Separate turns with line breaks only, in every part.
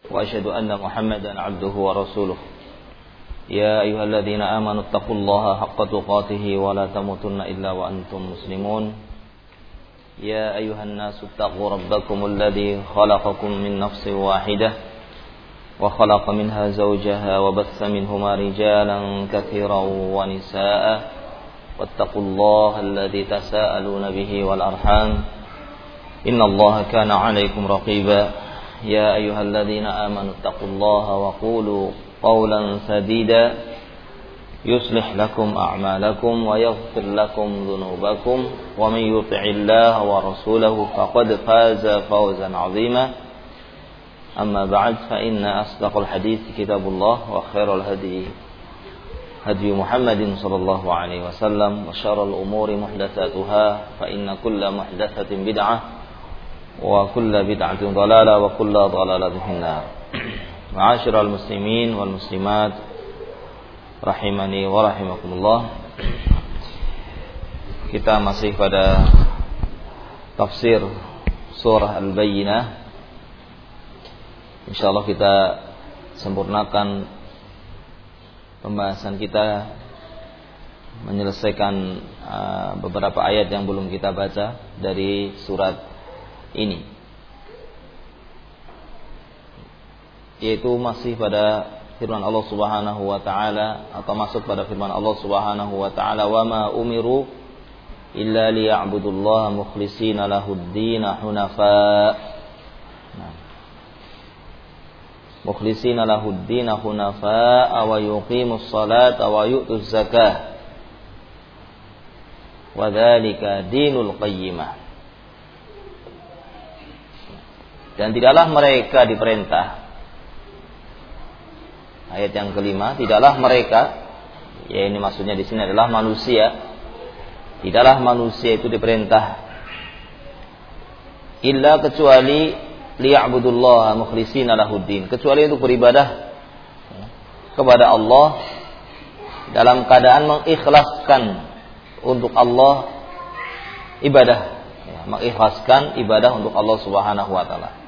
وأشهد أن محمدا عبده ورسوله يا أيها الذين آمنوا اتقوا الله حق تقاته ولا تموتن إلا وأنتم مسلمون يا أيها الناس اتقوا ربكم الذي خلقكم من نفس واحدة وخلق منها زوجها وبث منهما رجالا كثيرا ونساء واتقوا الله الذي تساءلون به والأرحام إن الله كان عليكم رقيبا يا أيها الذين آمنوا اتقوا الله وقولوا قولا سديدا يصلح لكم أعمالكم ويغفر لكم ذنوبكم ومن يطع الله ورسوله فقد فاز فوزا عظيما أما بعد فإن أصدق الحديث كتاب الله وخير الهدي هدي محمد صلى الله عليه وسلم وشر الأمور محدثاتها فإن كل محدثة بدعة وكل بدعة ضلالة وكل ضلالة في النار. Ma'asyiral muslimin wal muslimat rahimani wa rahimakumullah. Kita masih pada tafsir surah Al-Bayyinah. Insyaallah kita sempurnakan pembahasan kita, menyelesaikan beberapa ayat yang belum kita baca dari surat ini, yaitu masih pada firman Allah Subhanahu wa taala, atau masuk pada firman Allah Subhanahu wa taala, wa ma umiru illa liya'budullaha mukhlishina lahud-din hunafa. Mukhlishina lahud-din hunafa wa yuqimus salata wa yu'tuz zakah wa dzalika dinul qayyimah. Dan tidaklah mereka diperintah, ayat yang kelima, tidaklah mereka, ya ini maksudnya di sini adalah manusia, tidaklah manusia itu diperintah illa kecuali liya'budullaha mukhlishina lahuddin, kecuali untuk beribadah kepada Allah dalam keadaan mengikhlaskan untuk Allah ibadah, ya, mengikhlaskan ibadah untuk Allah Subhanahu wa taala.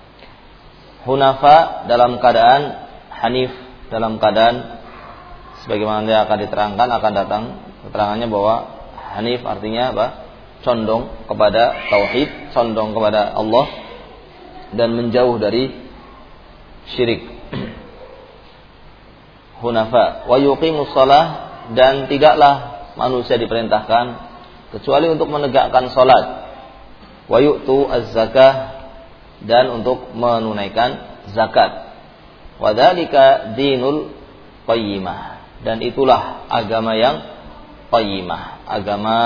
Hunafa dalam keadaan hanif, dalam keadaan sebagaimana yang akan diterangkan, akan datang keterangannya bahwa hanif artinya apa? Condong kepada tauhid, condong kepada Allah dan menjauh dari syirik. Hunafa wa yuqimus shalah, dan tidaklah manusia diperintahkan kecuali untuk menegakkan salat, wa yu'tu az-zakah, dan untuk menunaikan zakat. Wa dzalika dinul qayyimah, dan itulah agama yang qayyimah, agama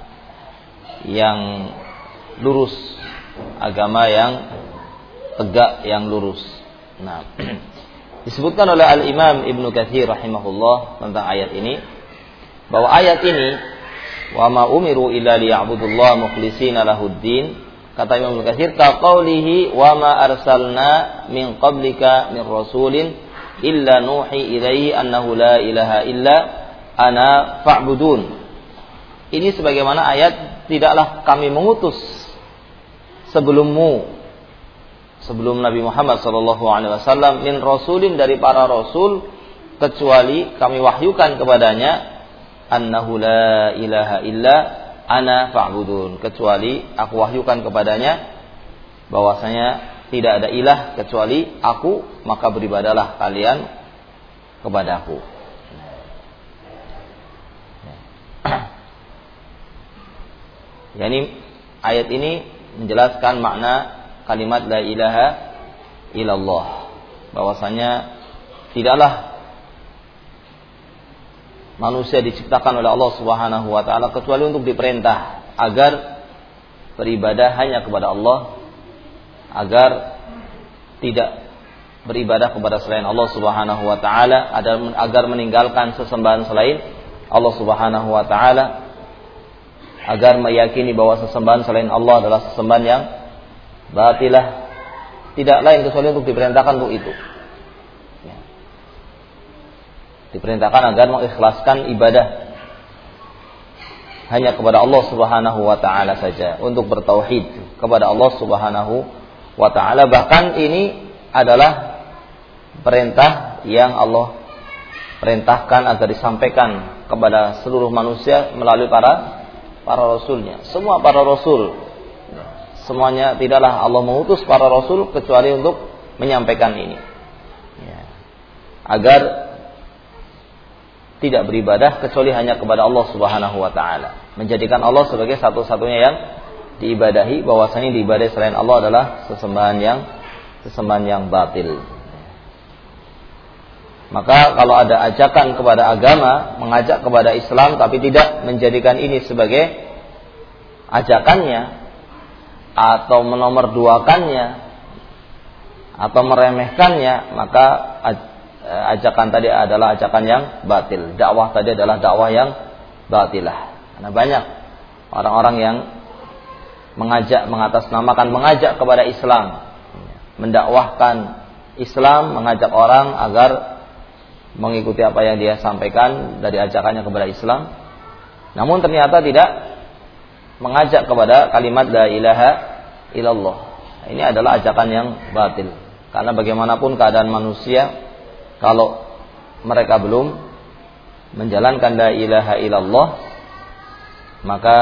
yang lurus, agama yang tegak, yang lurus. Nah, disebutkan oleh Al-Imam Ibnu Katsir rahimahullah tentang ayat ini, bahwa ayat ini, wa ma umiru illa liya'budullaha mukhlishina lahuddin, kata Imam Ibnu Katsir, kaqaulihi wa ma arsalna min qablika min rasulin illa nuhi ilaihi annahu la ilaha illa ana fa'budun. Ini sebagaimana ayat, tidaklah kami mengutus sebelummu, sebelum Nabi Muhammad sallallahu alaihi wasallam, min rasulin, dari para rasul, kecuali kami wahyukan kepadanya annahu la ilaha illa ana fa'budun, kecuali aku wahyukan kepadanya bahwasanya tidak ada ilah kecuali aku, maka beribadalah kalian kepadaku. Yani ayat ini menjelaskan makna kalimat la ilaha illallah, bahwasanya tidaklah manusia diciptakan oleh Allah Subhanahu wa taala kecuali untuk diperintah agar beribadah hanya kepada Allah, agar tidak beribadah kepada selain Allah Subhanahu wa taala, agar meninggalkan sesembahan selain Allah Subhanahu wa taala, agar meyakini bahwa sesembahan selain Allah adalah sesembahan yang batilah, tidak lain kecuali untuk diperintahkan untuk itu. Diperintahkan agar mengikhlaskan ibadah hanya kepada Allah Subhanahu wa taala saja, untuk bertauhid kepada Allah Subhanahu wa taala. Bahkan ini adalah perintah yang Allah perintahkan agar disampaikan kepada seluruh manusia melalui para rasulnya. Semua para rasul, semuanya tidaklah Allah mengutus para rasul kecuali untuk menyampaikan ini, agar tidak beribadah kecuali hanya kepada Allah Subhanahu wa taala, menjadikan Allah sebagai satu-satunya yang diibadahi, bahwasanya diibadahi selain Allah adalah sesembahan yang batil. Maka kalau ada ajakan kepada agama, mengajak kepada Islam tapi tidak menjadikan ini sebagai ajakannya, atau menomorduakannya, atau meremehkannya, maka ajakan tadi adalah ajakan yang batil. Dakwah tadi adalah dakwah yang batilah. Karena banyak orang-orang yang mengatasnamakan mengajak kepada Islam, mendakwahkan Islam, mengajak orang agar mengikuti apa yang dia sampaikan dari ajakannya kepada Islam, namun ternyata tidak mengajak kepada kalimat la ilaha illallah. Ini adalah ajakan yang batil. Karena bagaimanapun keadaan manusia, kalau mereka belum menjalankan la ilaha illallah, maka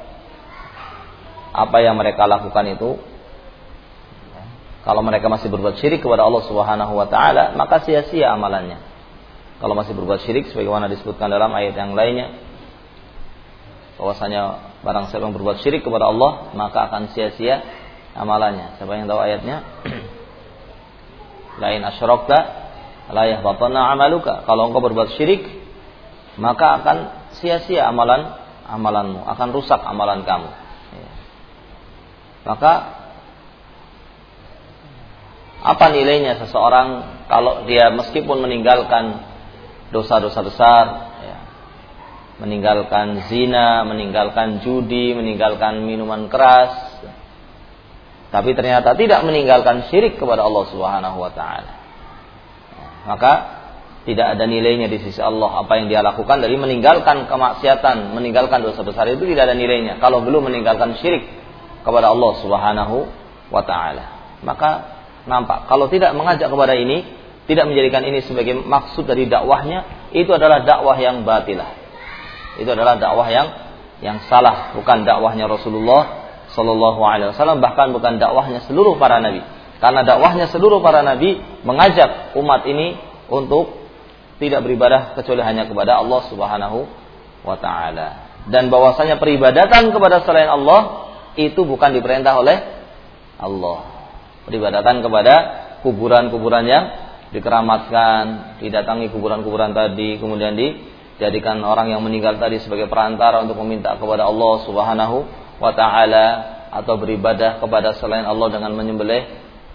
apa yang mereka lakukan itu, kalau mereka masih berbuat syirik kepada Allah Subhanahu wa taala, maka sia-sia amalannya. Kalau masih berbuat syirik, sebagaimana disebutkan dalam ayat yang lainnya, bahwasanya barang siapa yang berbuat syirik kepada Allah, maka akan sia-sia amalannya. Siapa yang tahu ayatnya? Lain asyrakta la yahbatanna amaluka. Kalau engkau berbuat syirik, maka akan sia-sia amalanmu, akan rusak amalan kamu. Maka apa nilainya seseorang kalau dia meskipun meninggalkan dosa-dosa besar, meninggalkan zina, meninggalkan judi, meninggalkan minuman keras, tapi ternyata tidak meninggalkan syirik kepada Allah Subhanahu wa taala, maka tidak ada nilainya di sisi Allah apa yang dia lakukan dari meninggalkan kemaksiatan, meninggalkan dosa besar, itu tidak ada nilainya kalau belum meninggalkan syirik kepada Allah Subhanahu wa taala. Maka nampak kalau tidak mengajak kepada ini, tidak menjadikan ini sebagai maksud dari dakwahnya, itu adalah dakwah yang batilah. Itu adalah dakwah yang salah, bukan dakwahnya Rasulullah sallallahu alaihi wasallam, bahkan bukan dakwahnya seluruh para nabi. Karena dakwahnya seluruh para nabi mengajak umat ini untuk tidak beribadah kecuali hanya kepada Allah Subhanahu wa taala. Dan bahwasanya peribadatan kepada selain Allah itu bukan diperintah oleh Allah. Peribadatan kepada kuburan-kuburan yang dikeramatkan, didatangi kuburan-kuburan tadi, kemudian dijadikan orang yang meninggal tadi sebagai perantara untuk meminta kepada Allah Subhanahu wa taala, atau beribadah kepada selain Allah dengan menyembelih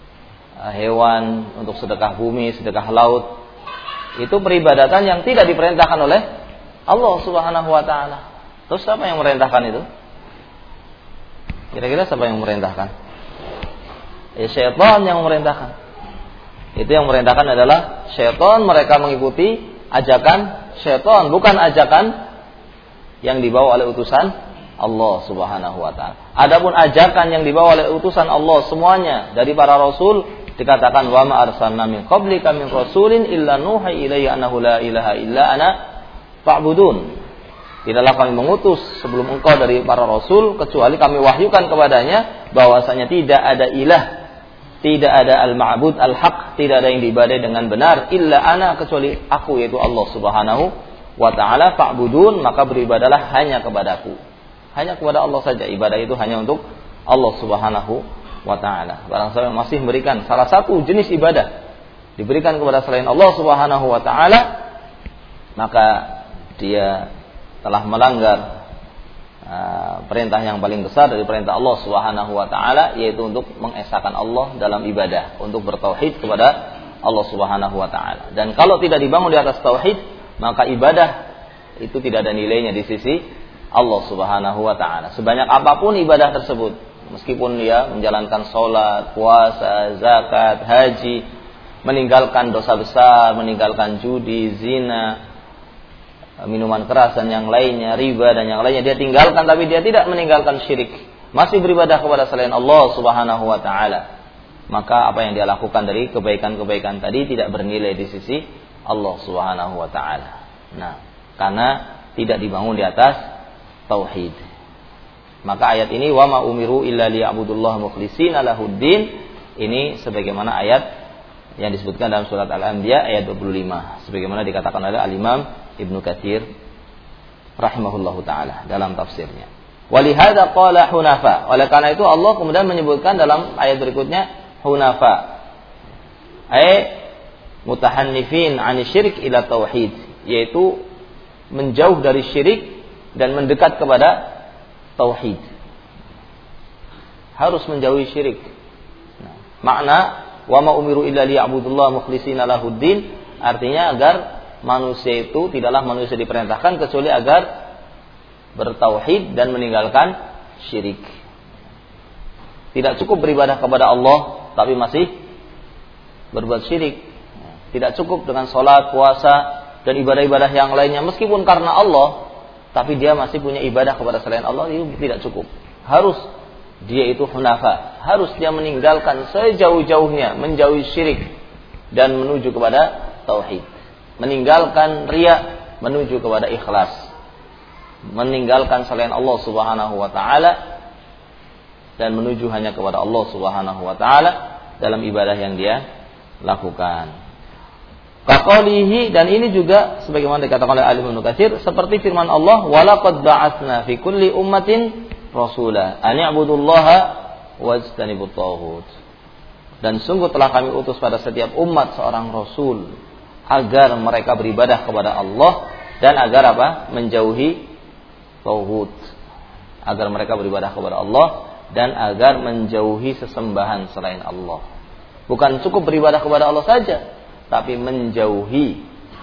hewan untuk sedekah bumi, sedekah laut. Itu peribadatan yang tidak diperintahkan oleh Allah Subhanahu wa taala. Terus siapa yang merintahkan itu? Kira-kira siapa yang merintahkan? Ya syaitan yang memerintahkan. Itu yang merintahkan adalah syaitan, mereka mengikuti ajakan syaitan, bukan ajakan yang dibawa oleh utusan Allah Subhanahu wa taala. Adapun ajakan yang dibawa oleh utusan Allah semuanya dari para rasul, dikatakan wa ma arsalna min qablika min rasulin illa nuha ilayya annahu la ilaha illa ana fa'budun. Tidaklah kami mengutus sebelum engkau dari para rasul kecuali kami wahyukan kepadanya bahwasanya tidak ada ilah, tidak ada al-ma'bud al-haq, tidak ada yang diibadai dengan benar illa ana, kecuali aku, yaitu Allah Subhanahu wa taala. Fa'budun, maka beribadalah hanya kepadaku. Hanya kepada Allah saja, ibadah itu hanya untuk Allah Subhanahu wa taala. Barang siapa yang masih memberikan salah satu jenis ibadah diberikan kepada selain Allah Subhanahu wa taala, maka dia telah melanggar perintah yang paling besar dari perintah Allah Subhanahu wa taala, yaitu untuk mengesahkan Allah dalam ibadah, untuk bertauhid kepada Allah Subhanahu wa taala. Dan kalau tidak dibangun di atas tauhid, maka ibadah itu tidak ada nilainya di sisi Allah Subhanahu wa taala. Sebanyak apapun ibadah tersebut, meskipun dia menjalankan salat, puasa, zakat, haji, meninggalkan dosa besar, meninggalkan judi, zina, minuman keras dan yang lainnya, riba dan yang lainnya, dia tinggalkan, tapi dia tidak meninggalkan syirik, masih beribadah kepada selain Allah Subhanahu wa taala, maka apa yang dia lakukan dari kebaikan-kebaikan tadi tidak bernilai di sisi Allah Subhanahu wa taala. Nah, karena tidak dibangun di atas tauhid. Maka ayat ini wa ma umiru illa liya'budullaha mukhlishina lahuddin, ini sebagaimana ayat yang disebutkan dalam surat Al-Anbiya ayat 25, sebagaimana dikatakan oleh Al-Imam Ibnu Katsir rahimahullahu taala dalam tafsirnya. Walihada qala hunafa. Oleh karena itu Allah kemudian menyebutkan dalam ayat berikutnya hunafa. Mutahannifin 'ani syirik ila tauhid, yaitu menjauh dari syirik dan mendekat kepada tauhid. Harus menjauhi syirik. Nah, makna wa ma umiru illa liya'budullaha mukhlishina lahuddin artinya agar manusia itu tidaklah manusia diperintahkan kecuali agar bertauhid dan meninggalkan syirik. Tidak cukup beribadah kepada Allah tapi masih berbuat syirik. Tidak cukup dengan sholat, puasa dan ibadah-ibadah yang lainnya meskipun karena Allah, tapi dia masih punya ibadah kepada selain Allah, itu tidak cukup. Harus dia itu hunafa, harus dia meninggalkan sejauh-jauhnya, menjauhi syirik dan menuju kepada tauhid. Meninggalkan riya, menuju kepada ikhlas. Meninggalkan selain Allah Subhanahu wa taala dan menuju hanya kepada Allah Subhanahu wa taala dalam ibadah yang dia lakukan. Kaqaulihi, dan ini juga sebagaimana dikatakan oleh Ibnu Katsir seperti firman Allah, walaqad ba'atsna fi kulli ummatin rasula an ya'budullaha wajtanibut taghut. Dan sungguh telah kami utus pada setiap umat seorang rasul agar mereka beribadah kepada Allah dan agar apa? Menjauhi tauhid. Agar mereka beribadah kepada Allah dan agar menjauhi sesembahan selain Allah. Bukan cukup beribadah kepada Allah saja, tapi menjauhi.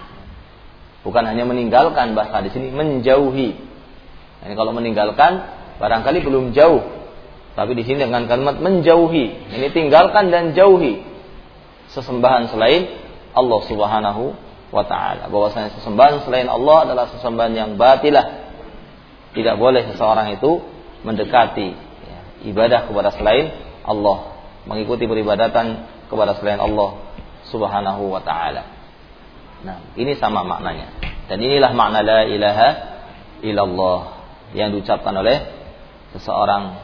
Bukan hanya meninggalkan, bahasa di sini menjauhi. Ini kalau meninggalkan barangkali belum jauh, tapi di sini dengan kalimat menjauhi, ini tinggalkan dan jauhi sesembahan selain Allah Subhanahu wa taala. Bahwasanya sesembahan selain Allah adalah sesembahan yang batilah. Tidak boleh seseorang itu mendekati ibadah kepada selain Allah, mengikuti peribadatan kepada selain Allah Subhanahu wa ta'ala. Nah, ini sama maknanya. Dan inilah makna la ilaha illallah yang diucapkan oleh seseorang.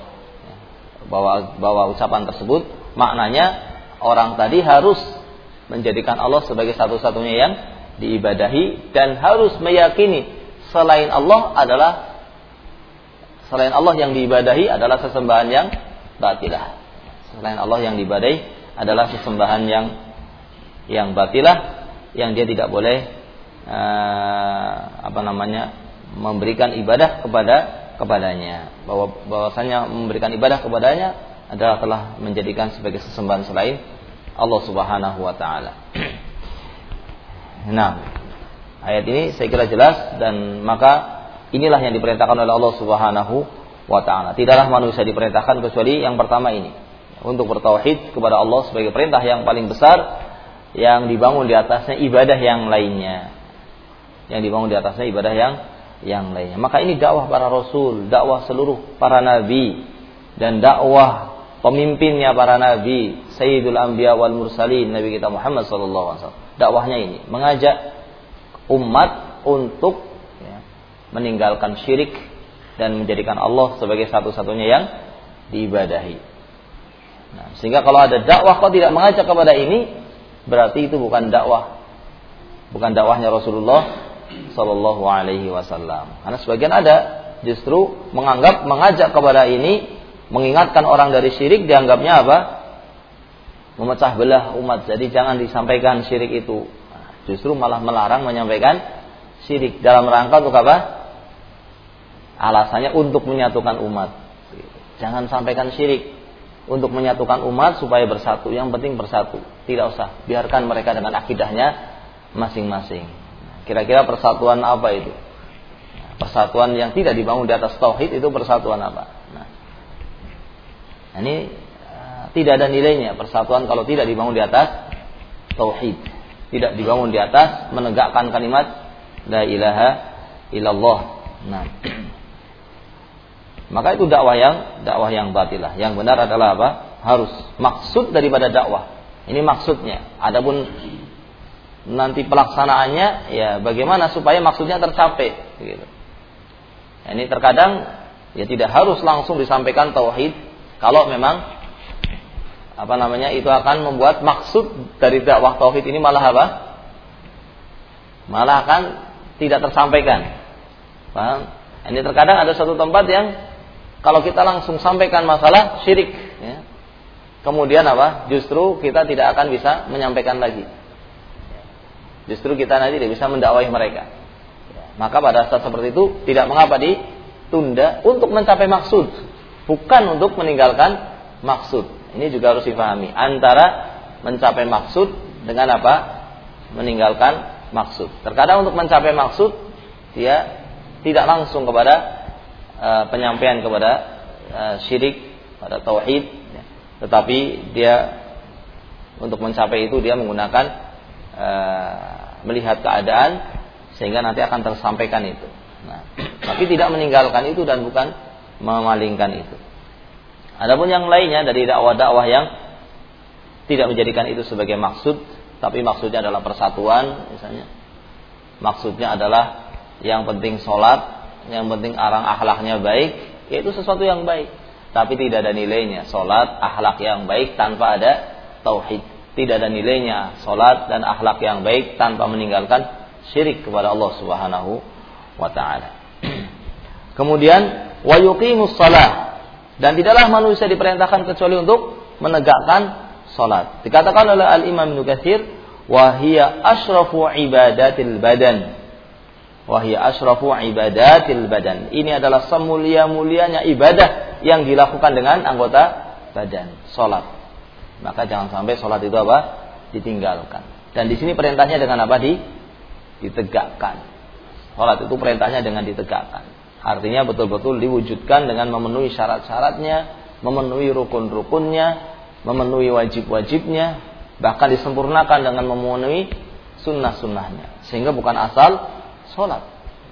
Bahwa ucapan tersebut maknanya orang tadi harus menjadikan Allah sebagai satu-satunya yang diibadahi dan harus meyakini selain Allah yang diibadahi adalah sesembahan yang batilah. Selain Allah yang diibadahi adalah sesembahan yang batilah, yang dia tidak boleh memberikan ibadah kepadanya. Bahwasanya memberikan ibadah kepadanya adalah telah menjadikan sebagai sesembahan selain Allah Subhanahu wa taala. Nah, ayat ini saya kira jelas, dan maka inilah yang diperintahkan oleh Allah Subhanahu wa taala. Tidaklah manusia diperintahkan kecuali yang pertama ini, untuk bertauhid kepada Allah sebagai perintah yang paling besar, yang dibangun di atasnya ibadah yang lainnya. Maka ini dakwah para rasul, dakwah seluruh para nabi, dan dakwah pemimpinnya para nabi, Sayyidul Anbiya wal Mursalin, Nabi kita Muhammad sallallahu alaihi wasallam. Dakwahnya ini mengajak umat untuk meninggalkan syirik dan menjadikan Allah sebagai satu-satunya yang diibadahi. Nah, sehingga kalau ada dakwah kok tidak mengajak kepada ini, berarti itu bukan dakwahnya Rasulullah sallallahu alaihi wasallam. Karena sebagian ada justru mengajak kepada ini, mengingatkan orang dari syirik, dianggapnya apa? Memecah belah umat. Jadi jangan disampaikan syirik itu. Nah, justru malah melarang menyampaikan syirik dalam rangka untuk apa? Alasannya untuk menyatukan umat. Jangan sampaikan syirik, untuk menyatukan umat supaya bersatu. Yang penting bersatu. Tidak usah, biarkan mereka dengan akidahnya masing-masing. Kira-kira persatuan apa itu? Persatuan yang tidak dibangun di atas tauhid itu persatuan apa? Nah, ini tidak ada nilainya persatuan kalau tidak dibangun di atas tauhid. Tidak dibangun di atas menegakkan kalimat la ilaha illallah. Nah, maka itu dakwah yang batilah. Yang benar adalah apa? harus. Maksud daripada dakwah. Ini maksudnya. Adapun nanti pelaksanaannya, ya bagaimana supaya maksudnya tercapai. Gitu. Ini terkadang ya tidak harus langsung disampaikan tauhid kalau memang itu akan membuat maksud dari dakwah tauhid ini malah apa? Malah akan tidak tersampaikan. Paham? Ini terkadang ada satu tempat yang kalau kita langsung sampaikan masalah syirik, ya, kemudian apa? Justru kita tidak akan bisa menyampaikan lagi. Justru kita nanti tidak bisa mendakwahi mereka. Maka pada saat seperti itu tidak mengapa ditunda untuk mencapai maksud, bukan untuk meninggalkan maksud. Ini juga harus dipahami antara mencapai maksud dengan apa? Meninggalkan maksud. Terkadang untuk mencapai maksud dia tidak langsung kepada penyampaian kepada syirik, pada tauhid, ya. Tetapi dia untuk mencapai itu dia menggunakan melihat keadaan sehingga nanti akan tersampaikan itu. Nah, tapi tidak meninggalkan itu dan bukan memalingkan itu. Adapun yang lainnya dari dakwah-dakwah yang tidak menjadikan itu sebagai maksud, tapi maksudnya adalah persatuan, misalnya. Maksudnya adalah yang penting sholat, yang penting orang akhlaknya baik, yaitu sesuatu yang baik. Tapi tidak ada nilainya sholat, akhlak yang baik tanpa ada tauhid. Tidak ada nilainya sholat dan akhlak yang baik tanpa meninggalkan syirik kepada Allah Subhanahu wa ta'ala. Kemudian wa yuqimus shalah, dan tidaklah manusia diperintahkan kecuali untuk menegakkan salat. Dikatakan oleh Al-Imam Ibnu Katsir, wa hiya asyrafu ibadatil badan. Wa hiya asyrafu ibadatil badan. Ini adalah semulia-mulianya ibadah yang dilakukan dengan anggota badan, salat. Maka jangan sampai salat itu apa? Ditinggalkan. Dan di sini perintahnya dengan apa? Ditegakkan. Salat itu perintahnya dengan ditegakkan. Artinya betul-betul diwujudkan dengan memenuhi syarat-syaratnya, memenuhi rukun-rukunnya, memenuhi wajib-wajibnya, bahkan disempurnakan dengan memenuhi sunnah-sunnahnya. Sehingga bukan asal sholat.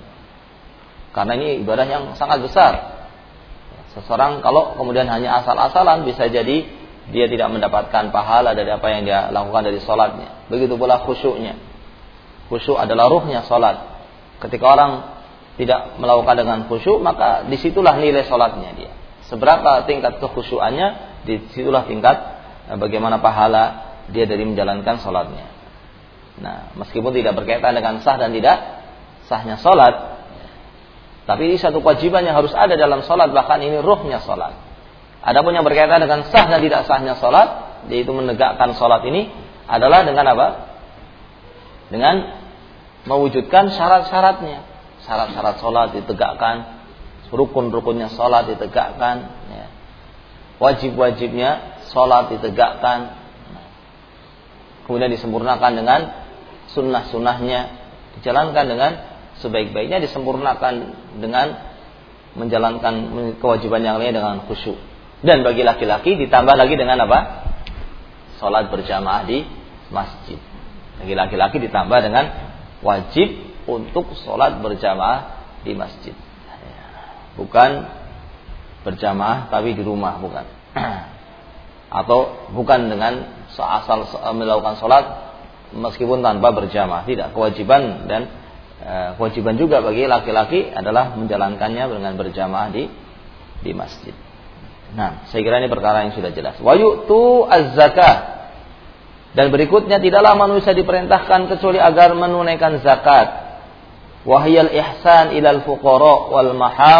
Karena ini ibadah yang sangat besar. Seseorang kalau kemudian hanya asal-asalan, bisa jadi dia tidak mendapatkan pahala dari apa yang dia lakukan dari sholatnya. Begitu pula khusyuknya. Khusyuk adalah ruhnya sholat. Ketika orang tidak melakukan dengan khusyuk, maka disitulah nilai sholatnya dia. Seberapa tingkat kekhusyuannya, disitulah tingkat bagaimana pahala dia dari menjalankan sholatnya. Nah, meskipun tidak berkaitan dengan sah dan tidak sahnya sholat, tapi ini satu kewajiban yang harus ada dalam sholat, bahkan ini ruhnya sholat. Adapun yang berkaitan dengan sah dan tidak sahnya sholat, yaitu menegakkan sholat ini adalah dengan apa? Dengan mewujudkan syarat-syaratnya. Syarat-syarat sholat ditegakkan, rukun-rukunnya sholat ditegakkan, ya. Wajib-wajibnya sholat ditegakkan, kemudian disempurnakan dengan sunnah-sunnahnya, dijalankan dengan sebaik-baiknya, disempurnakan dengan menjalankan kewajiban yang lain dengan khusyuk. Dan bagi laki-laki ditambah lagi dengan apa? Sholat berjamaah di masjid. Bagi laki-laki ditambah dengan wajib untuk sholat berjamaah di masjid. Bukan berjamaah tapi di rumah, bukan. Atau bukan dengan asal melakukan sholat meskipun tanpa berjamaah. Tidak, kewajiban dan kewajiban juga bagi laki-laki adalah menjalankannya dengan berjamaah di masjid. Nah, saya kira ini perkara yang sudah jelas. Wa yu'tu az-zakah. Dan berikutnya, tidaklah manusia diperintahkan kecuali agar menunaikan zakat. Wahyal ihsan ilal fuqara wal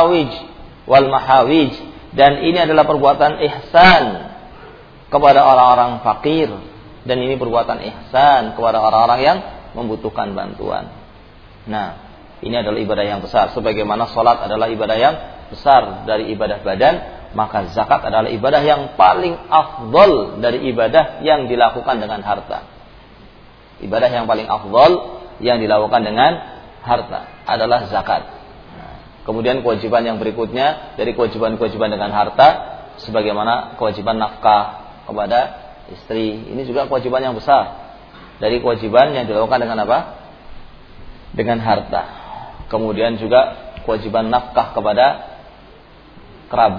mahawij, dan ini adalah perbuatan ihsan kepada orang-orang fakir, dan ini perbuatan ihsan kepada orang-orang yang membutuhkan bantuan. Nah, ini adalah ibadah yang besar. Sebagaimana salat adalah ibadah yang besar dari ibadah badan, maka zakat adalah ibadah yang paling afdol dari ibadah yang dilakukan dengan harta. Ibadah yang paling afdol yang dilakukan dengan harta adalah zakat. Kemudian kewajiban yang berikutnya dari kewajiban-kewajiban dengan harta, sebagaimana kewajiban nafkah kepada istri, ini juga kewajiban yang besar dari kewajiban yang dilakukan dengan apa? Dengan harta. Kemudian juga kewajiban nafkah kepada kerabat,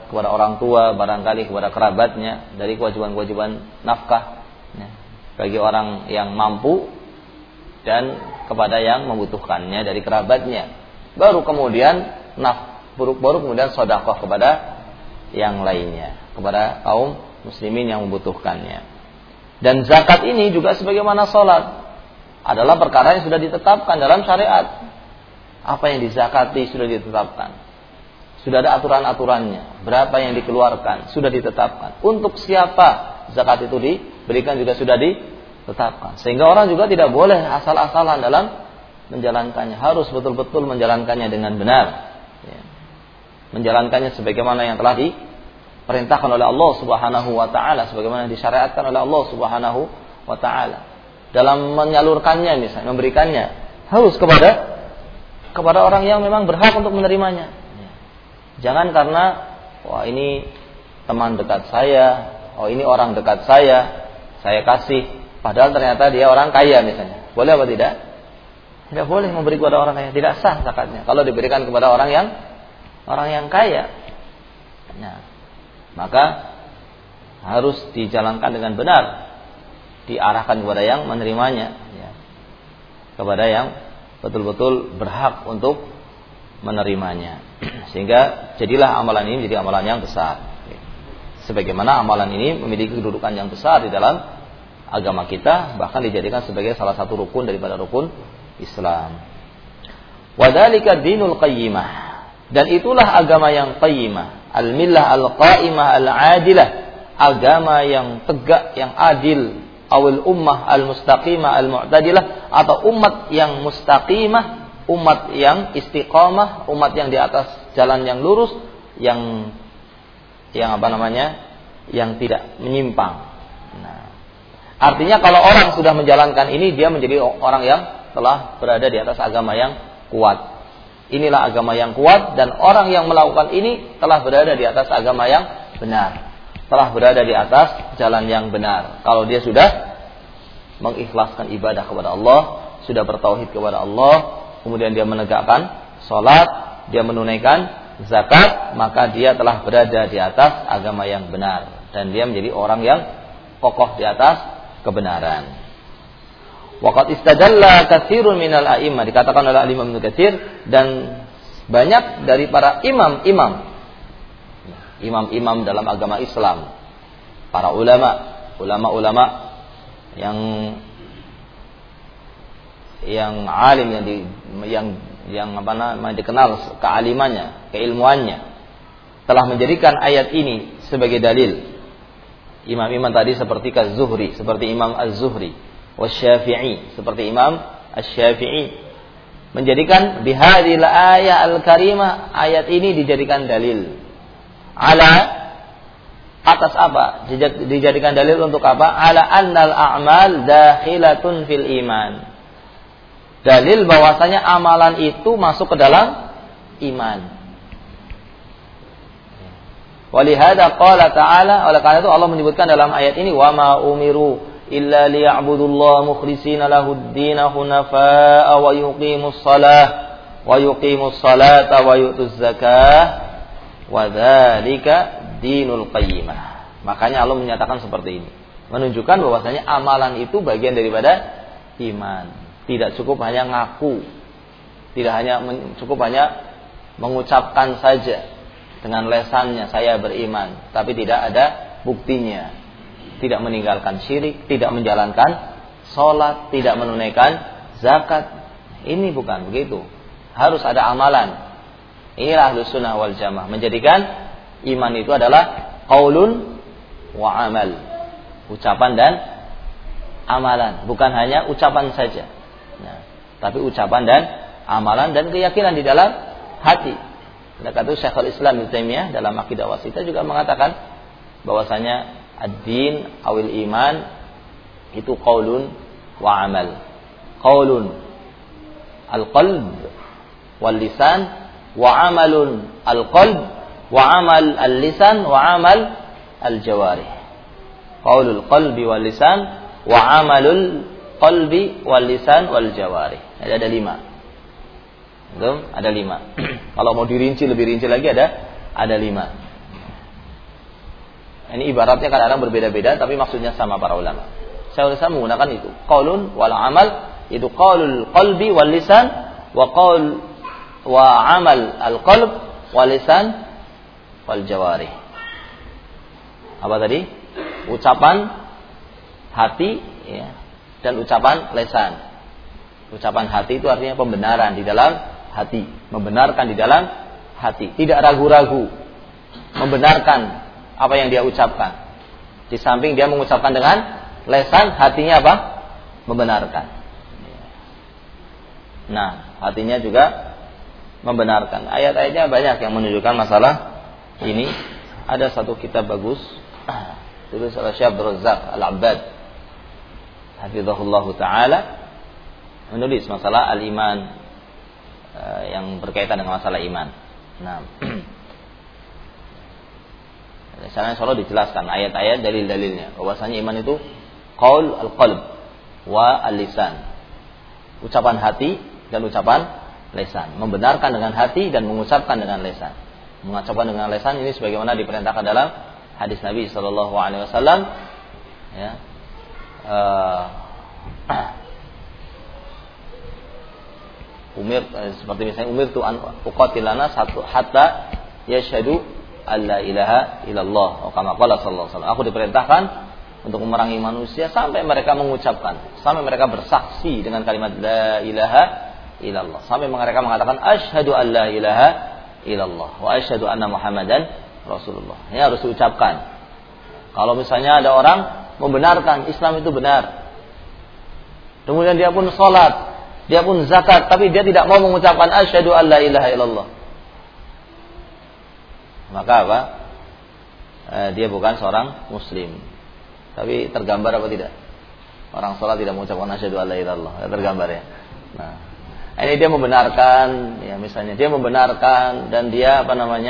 kepada orang tua, barangkali kepada kerabatnya dari kewajiban-kewajiban nafkah bagi orang yang mampu dan kepada yang membutuhkannya dari kerabatnya. Baru kemudian baru kemudian sedekah kepada yang lainnya, kepada kaum muslimin yang membutuhkannya. Dan zakat ini juga sebagaimana salat adalah perkara yang sudah ditetapkan dalam syariat. Apa yang dizakati sudah ditetapkan. Sudah ada aturan-aturannya. Berapa yang dikeluarkan sudah ditetapkan. Untuk siapa zakat itu diberikan juga sudah ditetapkan. Sehingga orang juga tidak boleh asal-asalan dalam menjalankannya. Harus betul-betul menjalankannya dengan benar. Menjalankannya sebagaimana yang telah diperintahkan oleh Allah Subhanahu wa taala, sebagaimana disyariatkan oleh Allah Subhanahu wa taala. Dalam menyalurkannya misalnya, memberikannya harus kepada orang yang memang berhak untuk menerimanya. Jangan karena wah ini teman dekat saya, oh ini orang dekat saya kasih, padahal ternyata dia orang kaya misalnya. Boleh apa tidak? Tidak boleh memberi kepada orang kaya, tidak sah zakatnya kalau diberikan kepada orang yang kaya. Nah, maka harus dijalankan dengan benar, diarahkan kepada yang menerimanya, kepada yang betul-betul berhak untuk menerimanya. Sehingga jadilah amalan ini menjadi amalan yang besar. Sebagaimana amalan ini memiliki kedudukan yang besar di dalam agama kita, bahkan dijadikan sebagai salah satu rukun daripada rukun Islam. Wadzalika dinul qayyimah, dan itulah agama yang qayyimah, al-millah al-qaimah al-adilah, agama yang tegak, yang adil, awil ummah al-mustaqimah al-mu'tadilah, atau umat yang mustaqimah, umat yang istiqamah, umat yang di atas jalan yang lurus, yang yang tidak menyimpang. Nah, artinya kalau orang sudah menjalankan ini, dia menjadi orang yang telah berada di atas agama yang kuat. Inilah agama yang kuat, dan orang yang melakukan ini telah berada di atas agama yang benar, telah berada di atas jalan yang benar. Kalau dia sudah mengikhlaskan ibadah kepada Allah, sudah bertauhid kepada Allah, kemudian dia menegakkan salat, dia menunaikan zakat, maka dia telah berada di atas agama yang benar, dan dia menjadi orang yang kokoh di atas kebenaran. Waqad istadalla katsirun minal a'immah, dikatakan oleh Imam Ibnu Katsir, dan banyak dari para imam-imam dalam agama Islam, para ulama yang alim, yang dikenal kealimannya, keilmuannya, telah menjadikan ayat ini sebagai dalil. Imam-imam tadi seperti Az-Zuhri, seperti Imam Az-Zuhri, Wasy-Syafi'i, seperti Imam Asy-Syafi'i, menjadikan bihadhil ayat al-karimah, ayat ini dijadikan dalil. Atas apa? Dijadikan dalil untuk apa? Ala annal a'mal dakhilatun fil iman. Dalil bahwasanya amalan itu masuk ke dalam iman. Walihada qala ta'ala, oleh karena itu Allah menyebutkan dalam ayat ini, wa ma umiru illa liya'budullaha mukhlishina lahud-din hunafa'a wa yuqimus salata wa yu'tuz zakah wa dzalika dinul qayyimah. Makanya Allah menyatakan seperti ini, menunjukkan bahwasanya amalan itu bagian daripada iman. Tidak cukup hanya ngaku, cukup hanya mengucapkan saja dengan lesannya saya beriman, tapi tidak ada buktinya. Tidak meninggalkan syirik, tidak menjalankan sholat, tidak menunaikan zakat. Ini bukan begitu. Harus ada amalan. Inilah Ahlus Sunnah wal Jamaah, menjadikan iman itu adalah qaulun wa amal, ucapan dan amalan, bukan hanya ucapan saja. Nah, tapi ucapan dan amalan dan keyakinan di dalam hati. Maka itu Syekhul Islam Ibnu Taimiyah dalam Aqidah Wasithah juga mengatakan bahwasanya ad-din awil iman itu qaulun wa amal. Qaulun al-qalb wal lisan, wa amalun al-qalb wa amal al-lisan wa amal al-jawarih. Qaulul qalbi wal lisan wa amalul qalbi wal lisan wal jawarih. Ada 5. Ada 5. Kalau mau dirinci lebih rinci lagi ada 5. Ini ibaratnya kadang-kadang berbeda-beda tapi maksudnya sama para ulama. Saya menggunakan itu. Qaulun wal amal, itu qaulul qalbi wal lisan wa qaul wa amal al qalb wal lisan wal jawarih. Apa tadi? Ucapan hati ya, dan ucapan lisan. Ucapan hati itu artinya pembenaran di dalam hati, membenarkan di dalam hati, tidak ragu-ragu, membenarkan apa yang dia ucapkan. Di samping dia mengucapkan dengan lisan, hatinya apa? Membenarkan. Nah, hatinya juga membenarkan. Ayat-ayatnya banyak yang menunjukkan masalah ini. Ada satu kitab bagus tulis oleh Syekh Abdul Razzaq Al-Abbad hafizahullahu taala, menulis masalah al-iman, yang berkaitan dengan masalah iman. Nah, di sana insyaallah dijelaskan ayat-ayat dalil-dalilnya bahwasanya iman itu qaul al-qalb wa al-lisan, ucapan hati dan ucapan lisan, membenarkan dengan hati dan mengucapkan dengan lisan. Mengucapkan dengan lisan ini sebagaimana diperintahkan dalam hadis Nabi sallallahu alaihi wasallam ya. Seperti misalnya umirtu an uqatilana satu hatta yashhadu alla ilaha illallah, atau kama qala sallallahu alaihi wasallam. Aku diperintahkan untuk memerangi manusia sampai mereka mengucapkan, sampai mereka bersaksi dengan kalimat la ilaha illallah, sampai mereka mengatakan asyhadu alla ilaha illallah wa asyhadu anna muhammadan rasulullah. Ini harus diucapkan. Kalau misalnya ada orang membenarkan Islam itu benar, kemudian dia pun salat, dia pun zakat, tapi dia tidak mau mengucapkan asyhadu alla ilaha illallah, maka apa? Dia bukan seorang muslim. Tapi tergambar apa tidak? Orang salat tidak mengucapkan asyhadu alla ilaha illallah, tergambar ya. Nah, ini dia membenarkan, ya misalnya dia membenarkan dan dia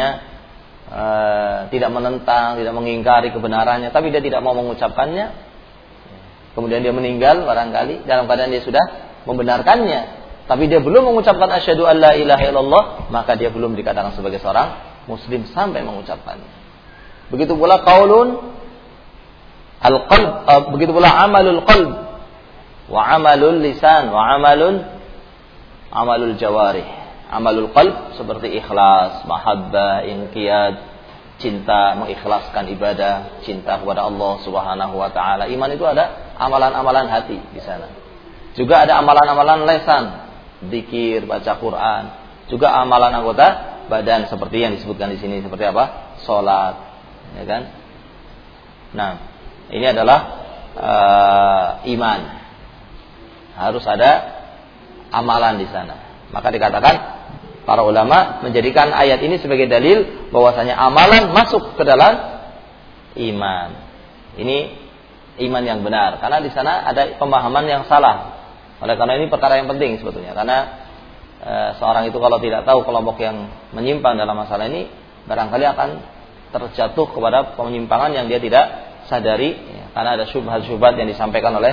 tidak menentang, tidak mengingkari kebenarannya, tapi dia tidak mau mengucapkannya. Kemudian dia meninggal barangkali dalam keadaan dia sudah membenarkannya, tapi dia belum mengucapkan asyhadu alla ilaha illallah, maka dia belum dikatakan sebagai seorang muslim sampai mengucapkannya. Begitu pula qaulun al-qalb, begitu pula amalul qalb wa amalul lisan wa amalul jawarih. Amalul qalb seperti ikhlas, mahabbah, inqiyad, cinta, mengikhlaskan ibadah, cinta kepada Allah Subhanahu wa taala. Iman itu ada amalan-amalan hati di sana. Juga ada amalan-amalan lisan, zikir, baca Quran, juga amalan anggota badan seperti yang disebutkan di sini, seperti apa? Salat, ya kan? Nah, ini adalah iman. Harus ada amalan di sana. Maka dikatakan para ulama menjadikan ayat ini sebagai dalil bahwasanya amalan masuk ke dalam iman. Ini iman yang benar, karena di sana ada pemahaman yang salah. Oleh karena ini perkara yang penting sebetulnya, karena seorang itu kalau tidak tahu kelompok yang menyimpang dalam masalah ini, barangkali akan terjatuh kepada penyimpangan yang dia tidak sadari, ya, karena ada syubhat-syubhat yang disampaikan oleh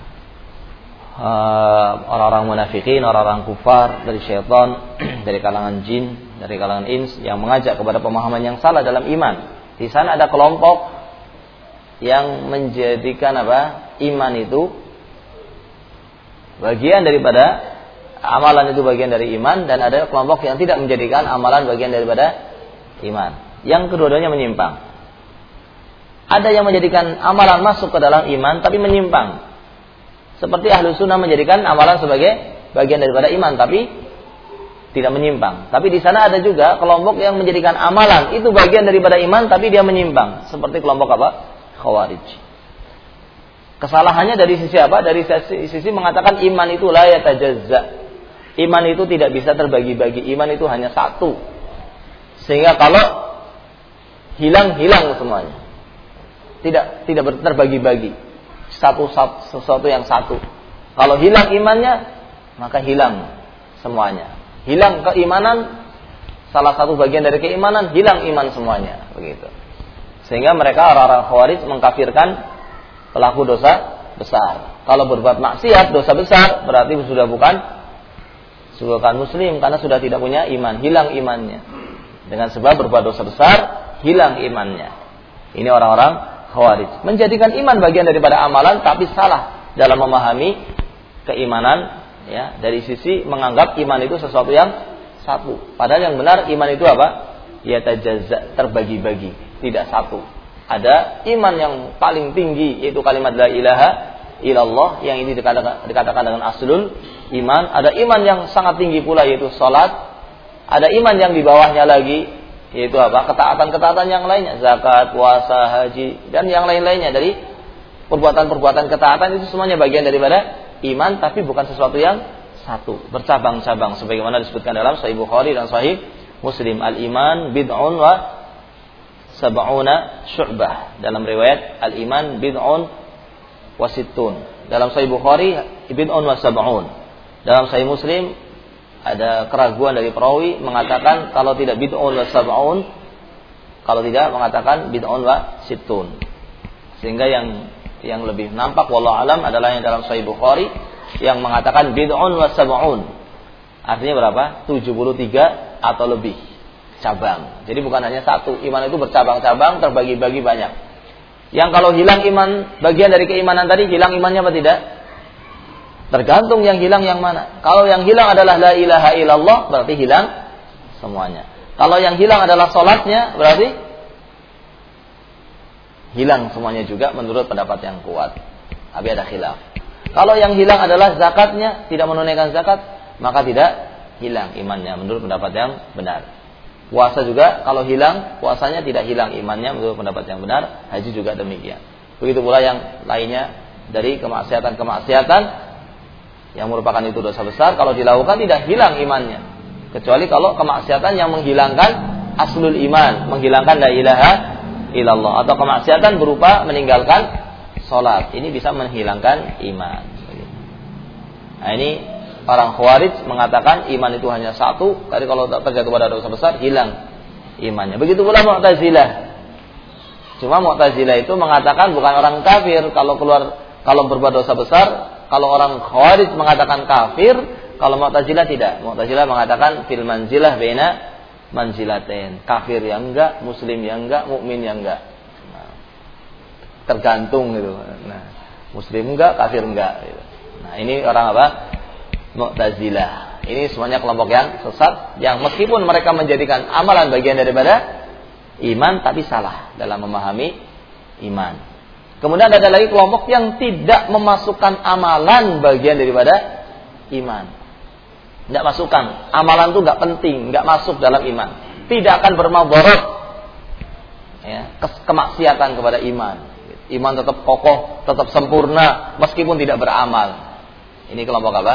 orang-orang munafikin, orang-orang kufar dari syaitan, dari kalangan jin, dari kalangan ins, yang mengajak kepada pemahaman yang salah dalam iman. Di sana ada kelompok yang menjadikan iman itu bagian daripada amalan, itu bagian dari iman, dan ada kelompok yang tidak menjadikan amalan bagian daripada iman. Yang kedua-duanya menyimpang. Ada yang menjadikan amalan masuk ke dalam iman tapi menyimpang. Seperti ahlu sunnah menjadikan amalan sebagai bagian daripada iman tapi tidak menyimpang. Tapi di sana ada juga kelompok yang menjadikan amalan itu bagian daripada iman tapi dia menyimpang. Seperti kelompok Khawarij. Kesalahannya dari sisi apa? Dari sisi mengatakan iman itu la yatajazza. Iman itu tidak bisa terbagi-bagi. Iman itu hanya satu. Sehingga kalau hilang semuanya. Tidak terbagi-bagi. Sesuatu yang satu. Kalau hilang imannya, maka hilang semuanya. Hilang keimanan, salah satu bagian dari keimanan, hilang iman semuanya, begitu. Sehingga mereka orang-orang Khawarij mengkafirkan pelaku dosa besar. Kalau berbuat maksiat, dosa besar, berarti sudah bukan muslim, karena sudah tidak punya iman, hilang imannya. Dengan sebab berbuat dosa besar, hilang imannya. Ini orang-orang Khawarij. Menjadikan iman bagian daripada amalan, tapi salah dalam memahami keimanan, ya, dari sisi menganggap iman itu sesuatu yang satu. Padahal yang benar iman itu apa? Ya tajazza, terbagi-bagi, tidak satu. Ada iman yang paling tinggi, yaitu kalimat la ilaha illallah, yang ini dikatakan dengan aslul iman. Ada iman yang sangat tinggi pula, yaitu salat. Ada iman yang di bawahnya lagi, yaitu apa? Ketaatan-ketaatan yang lainnya, zakat, puasa, haji, dan yang lain-lainnya dari perbuatan-perbuatan ketaatan, itu semuanya bagian daripada iman, tapi bukan sesuatu yang satu, bercabang-cabang, sebagaimana disebutkan dalam Sahih Bukhari dan Sahih Muslim. Al-iman bid'un wa sab'una syu'bah. Dalam riwayat al-iman bid'un wa sittun. Dalam Sahih Bukhari bid'un wa sab'un. Dalam Sahih Muslim ada keraguan dari perawi mengatakan kalau tidak bid'un wa sab'un, kalau tidak mengatakan bid'un wa sittun. Sehingga yang lebih nampak wallahu alam adalah yang dalam Sahih Bukhari yang mengatakan bid'un wa sab'un. Artinya berapa? 73 atau lebih cabang. Jadi bukan hanya satu, iman itu bercabang-cabang, terbagi-bagi banyak. Yang kalau hilang iman, bagian dari keimanan tadi, hilang imannya apa tidak? Tergantung yang hilang yang mana. Kalau yang hilang adalah la ilaha illallah, berarti hilang semuanya. Kalau yang hilang adalah salatnya, berarti hilang semuanya juga menurut pendapat yang kuat. Tapi ada khilaf. Kalau yang hilang adalah zakatnya, tidak menunaikan zakat, maka tidak hilang imannya menurut pendapat yang benar. Puasa juga kalau hilang, puasanya tidak hilang imannya menurut pendapat yang benar. Haji juga demikian. Begitu pula yang lainnya dari kemaksiatan-kemaksiatan yang merupakan itu dosa besar, kalau dilakukan tidak hilang imannya, kecuali kalau kemaksiatan yang menghilangkan aslul iman, menghilangkan la ilaha illallah, atau kemaksiatan berupa meninggalkan salat, ini bisa menghilangkan iman. Nah, ini orang Khawarij mengatakan iman itu hanya satu, jadi kalau terjatuh pada dosa besar hilang imannya. Begitu pula Mu'tazilah. Cuma Mu'tazilah itu mengatakan bukan orang kafir kalau berbuat dosa besar. Kalau orang Khawarij mengatakan kafir, kalau Mu'tazilah tidak. Mu'tazilah mengatakan fil manzilah baina manzilatain. Kafir yang enggak, muslim yang enggak, mukmin yang enggak. Nah, tergantung gitu. Nah, muslim enggak, kafir enggak gitu. Nah, ini orang apa? Mu'tazilah. Ini semuanya kelompok yang sesat, yang meskipun mereka menjadikan amalan bagian daripada iman, tapi salah dalam memahami iman. Kemudian ada lagi kelompok yang tidak memasukkan amalan bagian daripada iman. Tidak masukkan. Amalan itu nggak penting, nggak masuk dalam iman. Tidak akan bermadarat, ya, kemaksiatan kepada iman. Iman tetap kokoh, tetap sempurna, meskipun tidak beramal. Ini kelompok apa?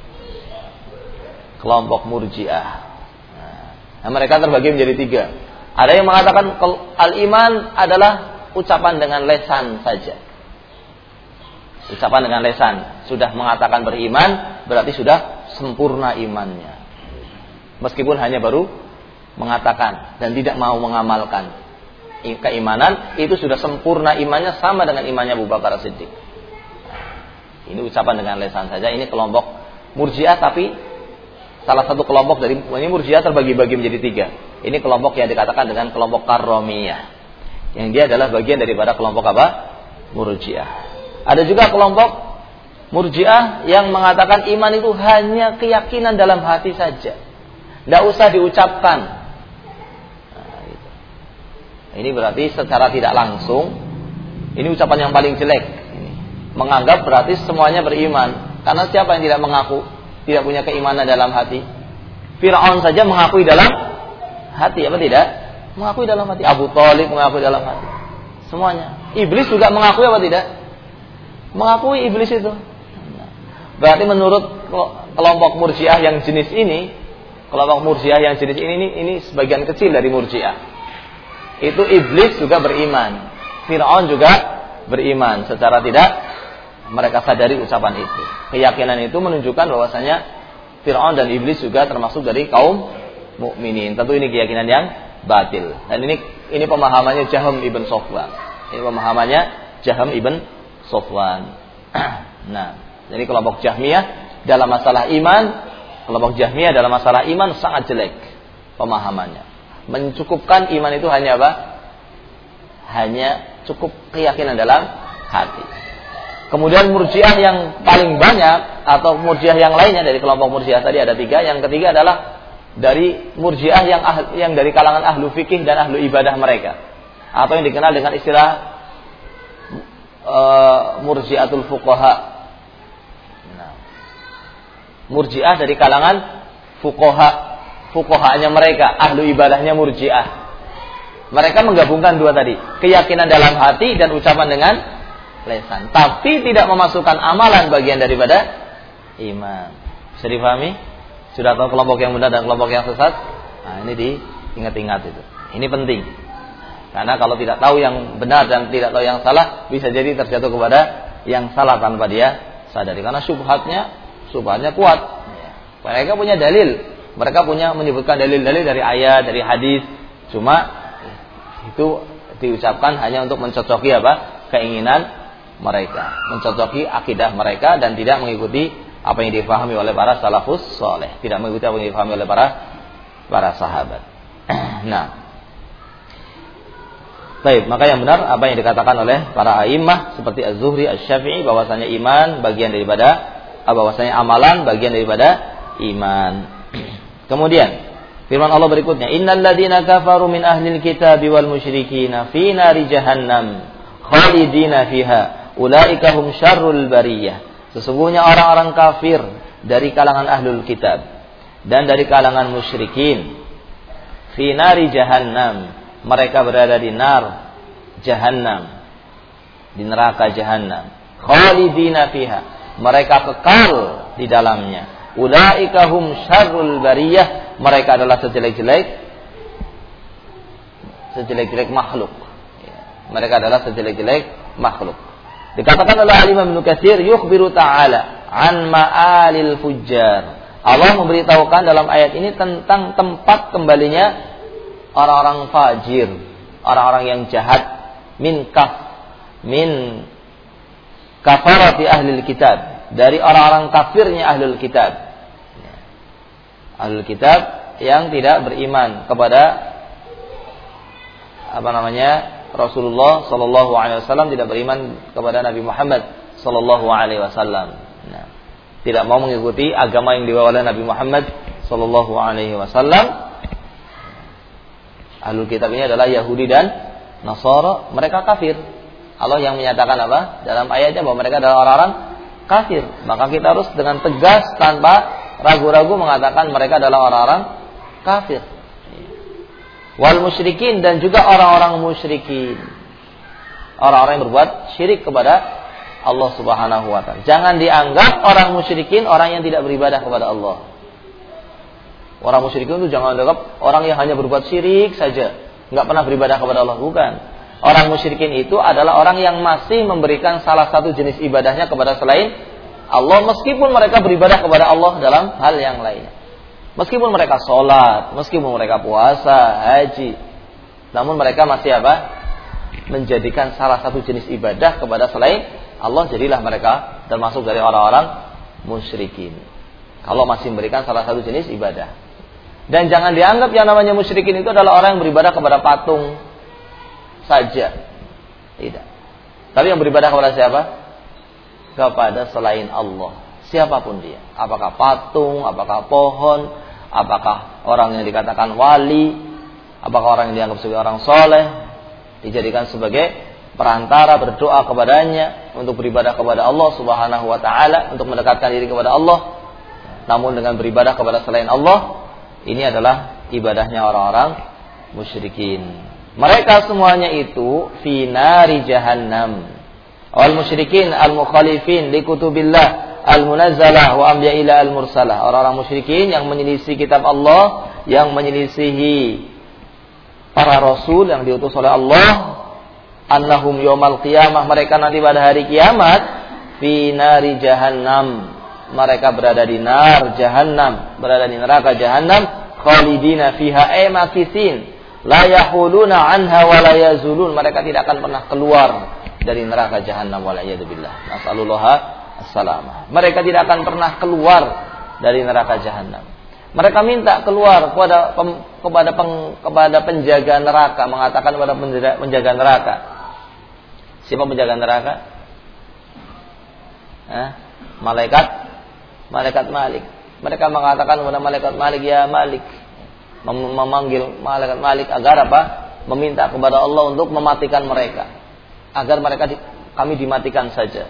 Kelompok Murji'ah. Nah, mereka terbagi menjadi 3. Ada yang mengatakan al-iman adalah ucapan dengan lesan saja. Ucapan dengan lesan. Sudah mengatakan beriman, berarti sudah sempurna imannya. Meskipun hanya baru mengatakan dan tidak mau mengamalkan. Keimanan itu sudah sempurna imannya, sama dengan imannya Abu Bakar As-Siddiq. Ini ucapan dengan lesan saja. Ini kelompok Murji'ah, tapi salah satu kelompok dari ini Murji'ah terbagi-bagi menjadi 3. Ini kelompok yang dikatakan dengan kelompok Karramiyah. Yang dia adalah bagian daripada kelompok apa? Murji'ah. Ada juga kelompok Murji'ah yang mengatakan iman itu hanya keyakinan dalam hati saja, tidak usah diucapkan. Nah, gitu. Ini berarti secara tidak langsung, ini ucapan yang paling jelek. Ini menganggap berarti semuanya beriman, karena siapa yang tidak mengaku, tidak punya keimanan dalam hati? Fir'aun saja mengakui dalam hati, apa tidak? Mengakui dalam hati. Abu Thalib mengakui dalam hati. Semuanya. Iblis juga mengakui apa tidak? Mengakui iblis itu. Berarti menurut kelompok Murji'ah yang jenis ini, ini sebagian kecil dari Murji'ah. Itu iblis juga beriman. Fir'aun juga beriman. Secara tidak mereka sadari ucapan itu. Keyakinan itu menunjukkan bahwasanya Fir'aun dan iblis juga termasuk dari kaum mukminin. Tentu ini keyakinan yang batil. Dan ini pemahamannya Jahm ibn Safwan. Ini pemahamannya Jahm ibn Safwan. Nah, jadi kelompok Jahmiyah dalam masalah iman, sangat jelek pemahamannya. Mencukupkan iman itu hanya apa? hanya cukup keyakinan dalam hati. Kemudian Murji'ah yang paling banyak atau Murji'ah yang lainnya dari kelompok Murji'ah tadi ada 3. Yang ketiga adalah dari Murji'ah yang dari kalangan ahlu fikih dan ahlu ibadah mereka, atau yang dikenal dengan istilah Murji'atul fuqaha. Nah, Murji'ah dari kalangan fuqahanya mereka, ahlu ibadahnya Murji'ah. Mereka menggabungkan 2 tadi, keyakinan dalam hati dan ucapan dengan lesan, tapi tidak memasukkan amalan bagian daripada iman. Bisa dipahami? Sudah tahu kelompok yang benar dan kelompok yang sesat? Nah, ini diingat-ingat itu. Ini penting. Karena kalau tidak tahu yang benar dan tidak tahu yang salah, bisa jadi terjatuh kepada yang salah tanpa dia sadari. Karena syubhatnya kuat. Mereka punya dalil. Mereka menyebutkan dalil-dalil dari ayat, dari hadis. Cuma itu diucapkan hanya untuk mencocoki keinginan mereka, mencocoki akidah mereka dan tidak mengikuti apa yang difahami oleh para salafus saleh, tidak mengikuti apa yang difahami oleh para sahabat. Nah, baik, maka yang benar apa yang dikatakan oleh para a'immah seperti Az-Zuhri, Asy-Syafi'i, bahwasanya iman bagian daripada bahwasanya amalan bagian daripada iman. Kemudian firman Allah berikutnya, innal ladzina kafaru min ahlil kitabi wal musyrikina fi nari jahannam khalidina fiha ulaika hum syarrul bariyah. Sesungguhnya orang-orang kafir dari kalangan ahlul kitab dan dari kalangan musyrikin fi nari jahannam, mereka berada di nar jahannam, di neraka jahannam, khalidina fiha, mereka kekal di dalamnya. Ulaika hum syarrul bariyah, mereka adalah sejelek-jelek makhluk. Mereka adalah sejelek-jelek makhluk. Dikatakan oleh Imam Ibnu Katsir, yukhbiru ta'ala an ma'alil fujjar. Allah memberitahukan dalam ayat ini tentang tempat kembalinya orang-orang fajir, orang-orang yang jahat, min kafarati ahlil kitab, dari orang-orang kafirnya ahlul kitab. Ahlul kitab yang tidak beriman kepada Rasulullah sallallahu alaihi wasallam, tidak beriman kepada Nabi Muhammad sallallahu alaihi wasallam. Nah, tidak mau mengikuti agama yang dibawa oleh Nabi Muhammad sallallahu alaihi wasallam. Ahlul kitab ini adalah Yahudi dan Nasara, mereka kafir. Allah yang menyatakan dalam ayatnya bahwa mereka adalah orang-orang kafir. Maka kita harus dengan tegas tanpa ragu-ragu mengatakan mereka adalah orang-orang kafir. Wal musyrikin, dan juga orang-orang musyrikin, orang-orang yang berbuat syirik kepada Allah Subhanahu wa ta'ala. Jangan dianggap orang musyrikin orang yang tidak beribadah kepada Allah. Orang musyrikin itu jangan dianggap orang yang hanya berbuat syirik saja, enggak pernah beribadah kepada Allah. Bukan. Orang musyrikin itu adalah orang yang masih memberikan salah satu jenis ibadahnya kepada selain Allah, meskipun mereka beribadah kepada Allah dalam hal yang lainnya. Meskipun mereka sholat, meskipun mereka puasa, haji, namun mereka masih menjadikan salah satu jenis ibadah kepada selain Allah. Jadilah mereka termasuk dari orang-orang musyrikin kalau masih memberikan salah satu jenis ibadah. Dan jangan dianggap yang namanya musyrikin itu adalah orang yang beribadah kepada patung saja. Tidak. Tapi yang beribadah kepada siapa? Kepada selain Allah, siapapun dia. Apakah patung, apakah pohon, apakah orang yang dikatakan wali, apakah orang yang dianggap sebagai orang soleh, dijadikan sebagai perantara berdoa kepadanya untuk beribadah kepada Allah Subhanahu wa ta'ala, untuk mendekatkan diri kepada Allah. Namun dengan beribadah kepada selain Allah, ini adalah ibadahnya orang-orang musyrikin. Mereka semuanya itu fi nari jahannam. Wal musyrikin al-mukhalifin li kutubillah al-munazzalah wa anbiya'illah al-mursalah. Orang-orang musyrikin yang menyelisih kitab Allah, yang menyelisihi para rasul yang diutus oleh Allah, annahum yaumal qiyamah, mereka nanti pada hari kiamat, fi nari jahannam, mereka berada di nar jahannam, berada di neraka jahannam, khalidina fiha makisin, la yahuluna anha wa la yazulun, mereka tidak akan pernah keluar dari neraka jahannam, wala'iyadzubillah, nas'alullah as-salamah. Mereka tidak akan pernah keluar dari neraka jahannam. Mereka minta keluar kepada penjaga neraka, mengatakan kepada penjaga neraka. Siapa penjaga neraka? Malaikat Malik. Mereka mengatakan kepada malaikat Malik, ya Malik, memanggil malaikat Malik agar apa? Meminta kepada Allah untuk mematikan mereka, agar kami dimatikan saja.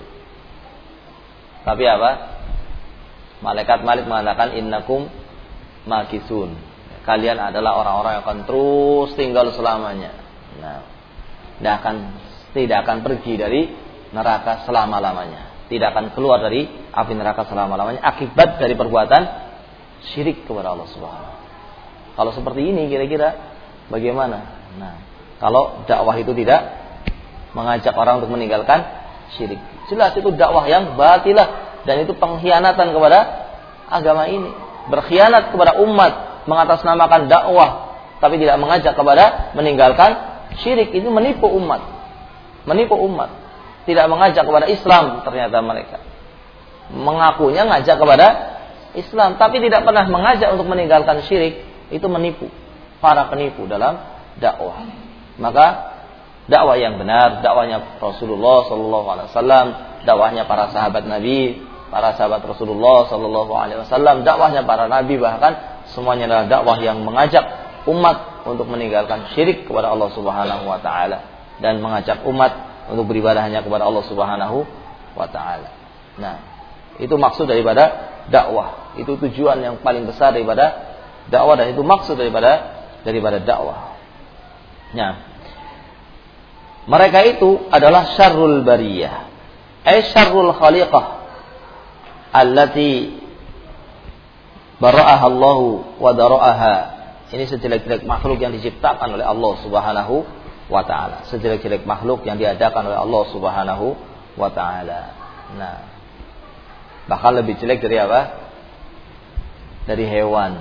Tapi apa? Malaikat Malik mengatakan, innakum makisun. Kalian adalah orang-orang yang akan terus tinggal selamanya. Nah, tidak akan pergi dari neraka selama-lamanya. Tidak akan keluar dari api neraka selama-lamanya akibat dari perbuatan syirik kepada Allah Subhanahu. Kalau seperti ini kira-kira bagaimana? Nah, kalau dakwah itu tidak mengajak orang untuk meninggalkan syirik, jelas itu dakwah yang batilah dan itu pengkhianatan kepada agama ini. Berkhianat kepada umat, mengatasnamakan dakwah tapi tidak mengajak kepada meninggalkan syirik, itu menipu umat. Tidak mengajak kepada Islam, ternyata mereka mengakunya ngajak kepada Islam tapi tidak pernah mengajak untuk meninggalkan syirik. Itu menipu, para penipu dalam dakwah. Maka dakwah yang benar, dakwahnya Rasulullah SAW, dakwahnya para sahabat Nabi, para sahabat Rasulullah SAW, dakwahnya para Nabi, bahkan semuanya adalah dakwah yang mengajak umat untuk meninggalkan syirik kepada Allah Subhanahu Wa Taala dan mengajak umat untuk beribadah hanya kepada Allah Subhanahu Wa Taala. Nah, itu maksud daripada dakwah. Itu tujuan yang paling besar daripada dakwah dan itu maksud daripada dakwah. Nah, mereka itu adalah syarrul bariyah, syarrul khaliqah allati bara'aha Allah wa dara'aha. Ini sejelek-jelek makhluk yang diciptakan oleh Allah Subhanahu wa Ta'ala, sejelek-jelek makhluk yang diadakan oleh Allah Subhanahu wa Ta'ala. Nah, bahkan lebih jelek dari apa? Dari hewan.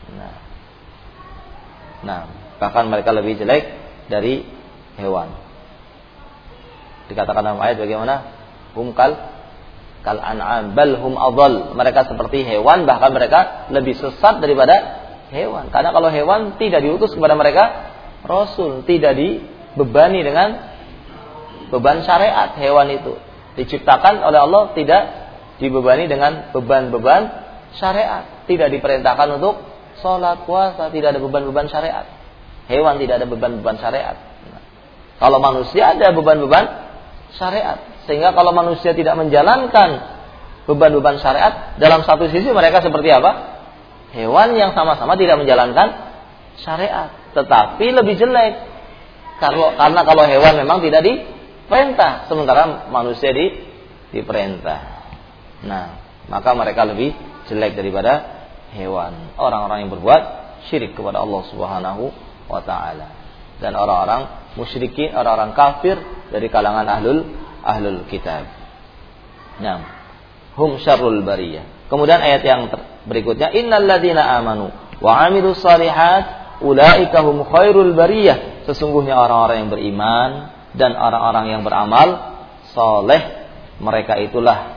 Nah, bahkan mereka lebih jelek dari hewan. Dikatakan dalam ayat bagaimana? Hum kal an'am bal hum adall. Mereka seperti hewan, bahkan mereka lebih sesat daripada hewan. Karena kalau hewan tidak diutus kepada mereka Rasul, tidak dibebani dengan beban syariat. Hewan itu diciptakan oleh Allah tidak dibebani dengan beban-beban syariat, tidak diperintahkan untuk sholat, puasa, tidak ada beban-beban syariat. Hewan tidak ada beban-beban syariat. Kalau manusia ada beban-beban syariat, sehingga kalau manusia tidak menjalankan beban-beban syariat, dalam satu sisi mereka seperti apa? Hewan yang sama-sama tidak menjalankan syariat, tetapi lebih jelek. Karena kalau hewan memang tidak diperintah, sementara manusia diperintah. Nah, maka mereka lebih jelek daripada hewan, orang-orang yang berbuat syirik kepada Allah Subhanahu wa Ta'ala, dan orang-orang musyrikin, orang-orang kafir dari kalangan ahlul kitab. Nah, hum syarrul bariyah. Kemudian ayat yang berikutnya, innal ladzina amanu wa 'amilus shalihat ulaika hum khairul bariyah. Sesungguhnya orang-orang yang beriman dan orang-orang yang beramal saleh, mereka itulah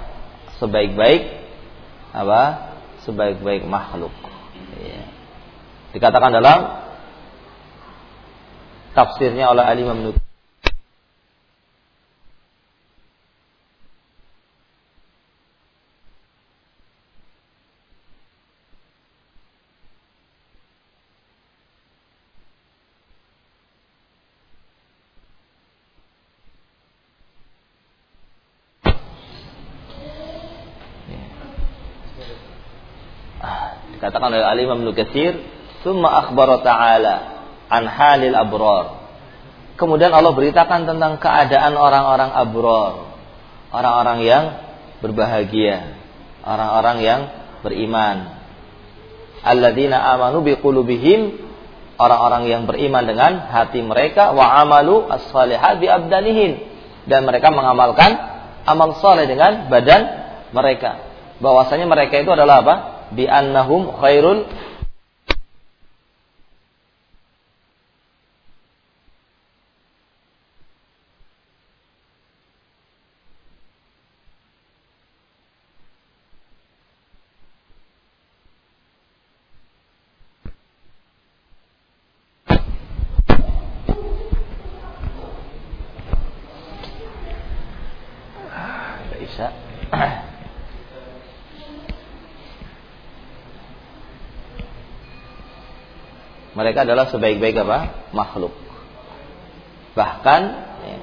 sebaik-baik makhluk. Ya. Dikatakan dalam tafsirnya oleh Al-Imam Nukair, dikatakan oleh Al-Imam Nukair, "Tsumma akhbara ta'ala an halil abrar." Kemudian Allah beritakan tentang keadaan orang-orang abrar, orang-orang yang berbahagia, orang-orang yang beriman. Alladzina amanu biqulubihim, orang-orang yang beriman dengan hati mereka, wa amalu as-shalihat bi abdanihim, dan mereka mengamalkan amal saleh dengan badan mereka. Bahwasanya mereka itu adalah apa? Bi annahum khairul Mereka adalah sebaik-baik apa? Makhluk. Bahkan ya,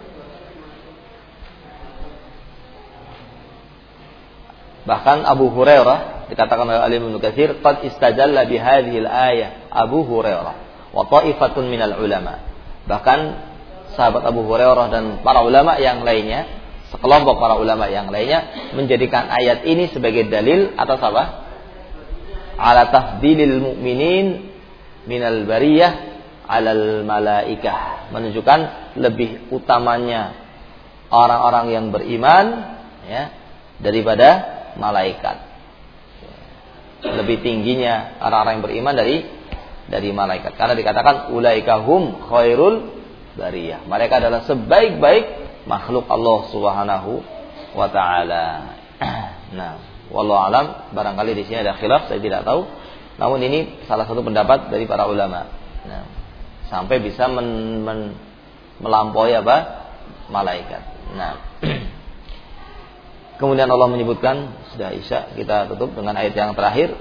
Abu Hurairah dikatakan oleh Alim Ibnu Katsir, qad istajalla bi hadhil ayah Abu Hurairah wa ta'ifatun minal ulama. Bahkan sahabat Abu Hurairah dan para ulama yang lainnya, sekelompok para ulama yang lainnya menjadikan ayat ini sebagai dalil atas apa? Ala tafdilil mu'minin minal bariyah alal malaikah, menunjukkan lebih utamanya orang-orang yang beriman ya daripada malaikat. Lebih tingginya orang-orang yang beriman dari malaikat. Karena dikatakan ulaika hum khairul bariyah. Mereka adalah sebaik-baik makhluk Allah Subhanahu wa taala. Nah, wallahu alam, barangkali di sini ada khilaf, saya tidak tahu. Namun ini salah satu pendapat dari para ulama. Nah, sampai bisa melampaui apa? Malaikat. Nah, kemudian Allah menyebutkan, sudah Isya, kita tutup dengan ayat yang terakhir.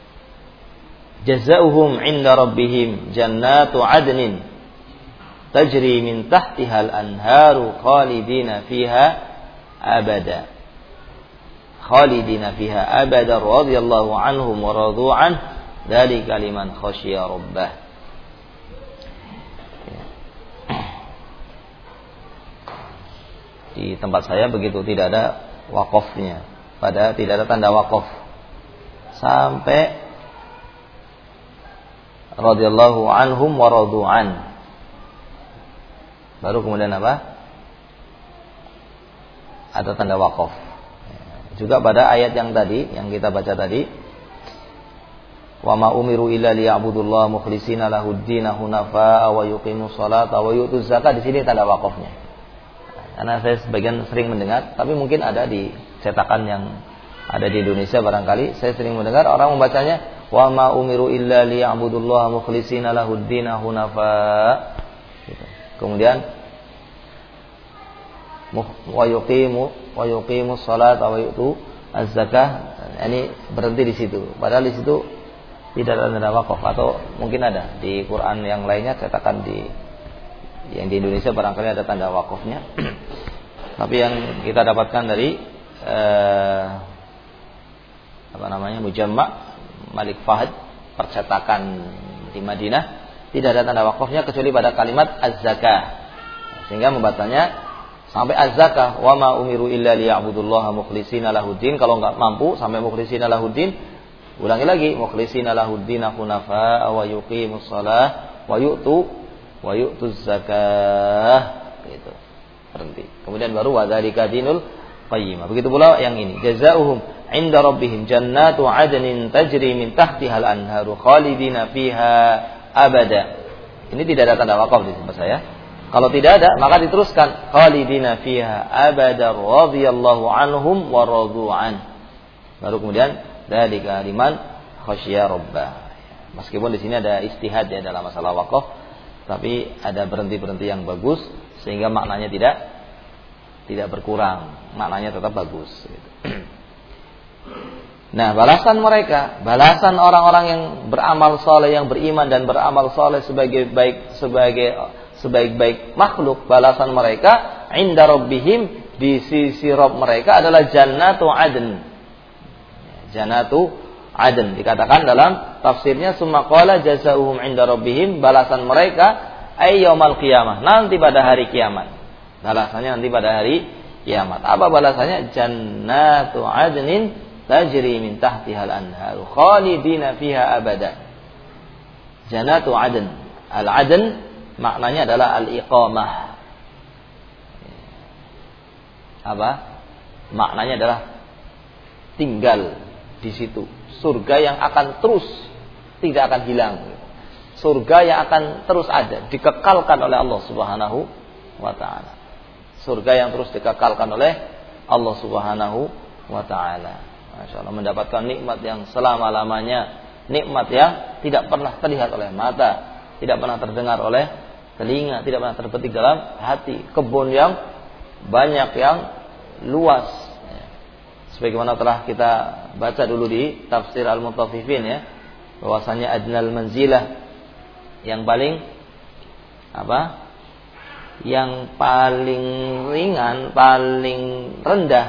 Jazaohum 'inda rabbihim jannatu 'adnin tajri min tahtihal anharu khalidina fiha abada. Khalidina fiha abada radhiyallahu anhum wa radu an dzalika liman khasyiya rabbah. Di tempat saya begitu tidak ada wakofnya, tidak ada tanda wakof sampai radhiyallahu anhum wa radu an. Baru kemudian apa? Ada tanda wakof. Juga pada ayat yang tadi yang kita baca tadi, wa ma umiru illa liya'budullaha mukhlishina lahud-din hunafa wa yuqimus salata wa yutuz zakata. Di sini tanda wakofnya. Karena saya sebagian sering mendengar, tapi mungkin ada di cetakan yang ada di Indonesia barangkali, saya sering mendengar orang membacanya wa ma umiru illa liya'budullaha mukhlishina lahud-din hunafa. Gitu. Kemudian wa yuqimus salata wa yutu az-zakah. Ini berhenti di situ. Padahal di situ tidak ada tanda wakaf, atau mungkin ada di Quran yang lainnya cetakan yang di Indonesia barangkali ada tanda wakafnya. Tapi yang kita dapatkan dari Mujamma' Malik Fahd, percetakan di Madinah, tidak ada tanda wakafnya kecuali pada kalimat az-zakah. Sehingga membacanya sampai az-zakah, wa ma umiru illa liya'budullaha mukhlishina lahuddin. Kalau enggak mampu sampai mukhlishina lahuddin, ulangi lagi, mukhlishina lahuddin hunafa wa yuqimus shalah wa yu'tuz zakah. Gitu. Berhenti. Kemudian baru wa dzalika dinul qayyimah. Begitu pula yang ini. Jazaohum 'inda rabbihim jannatu 'adnin tajri min tahtihal anharu khalidina fiha abada. Ini tidak ada tanda wakaf di tempat saya. Kalau tidak ada, maka diteruskan khalidina fiha abada radhiyallahu anhum wa radu an. Baru kemudian dzalika liman khasyiya rabbah. Meskipun di sini ada istihad ya dalam masalah wakaf, tapi ada berhenti-berhenti yang bagus sehingga maknanya tidak berkurang, maknanya tetap bagus. Nah, balasan mereka, balasan orang-orang yang beramal saleh, yang beriman dan beramal saleh sebaik-baik makhluk, balasan mereka inda rabbihim, di sisi Rabb mereka adalah jannatu adn. Jannatu adn dikatakan dalam tafsirnya summa qala jazaohum inda rabbihim, balasan mereka ay yaumul qiyamah, nanti pada hari kiamat. Balasannya nanti pada hari kiamat. Apa balasannya? Jannatu adnin tajri min tahtihal anharu khalidina fiha abada. Jannatu adn. Al-adn maknanya adalah al-iqamah. Apa? Maknanya adalah tinggal di situ. Surga yang akan terus, tidak akan hilang. Surga yang akan terus ada, dikekalkan oleh Allah Subhanahu wa taala. Surga yang terus dikekalkan oleh Allah Subhanahu wa taala. Masyaallah, mendapatkan nikmat yang selama-lamanya, nikmat yang tidak pernah terlihat oleh mata, tidak pernah terdengar oleh telinga, tidak pernah terpetik dalam hati. Kebun yang banyak, yang luas. Sebagaimana telah kita baca dulu di tafsir Al-Mutaffifin ya, bahwasanya adnal manzilah Yang paling Yang paling ringan, paling rendah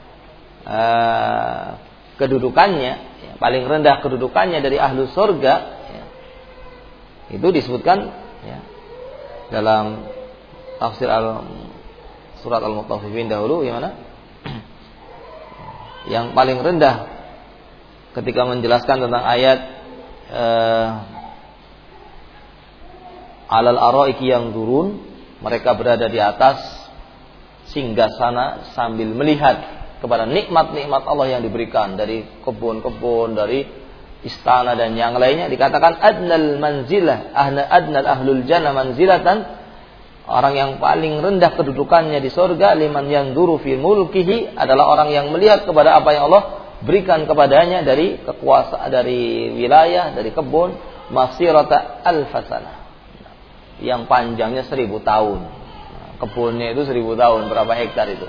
kedudukannya, paling rendah kedudukannya dari ahlu surga, itu disebutkan dalam tafsir surat Al-Mutaffifin dahulu, gimana? Yang paling rendah ketika menjelaskan tentang ayat alal araiki yang turun, mereka berada di atas singgasana sambil melihat kepada nikmat-nikmat Allah yang diberikan dari kebun-kebun, dari istana dan yang lainnya. Dikatakan adnal manzilah, adnal ahlul jannah manzilatan, orang yang paling rendah kedudukannya di surga, liman yanzuru fi mulkihi, adalah orang yang melihat kepada apa yang Allah berikan kepadanya dari kekuasaan, dari wilayah, dari kebun, masirata alfasanah, yang panjangnya 1000 tahun. Kebunnya itu 1000 tahun, berapa hektar itu?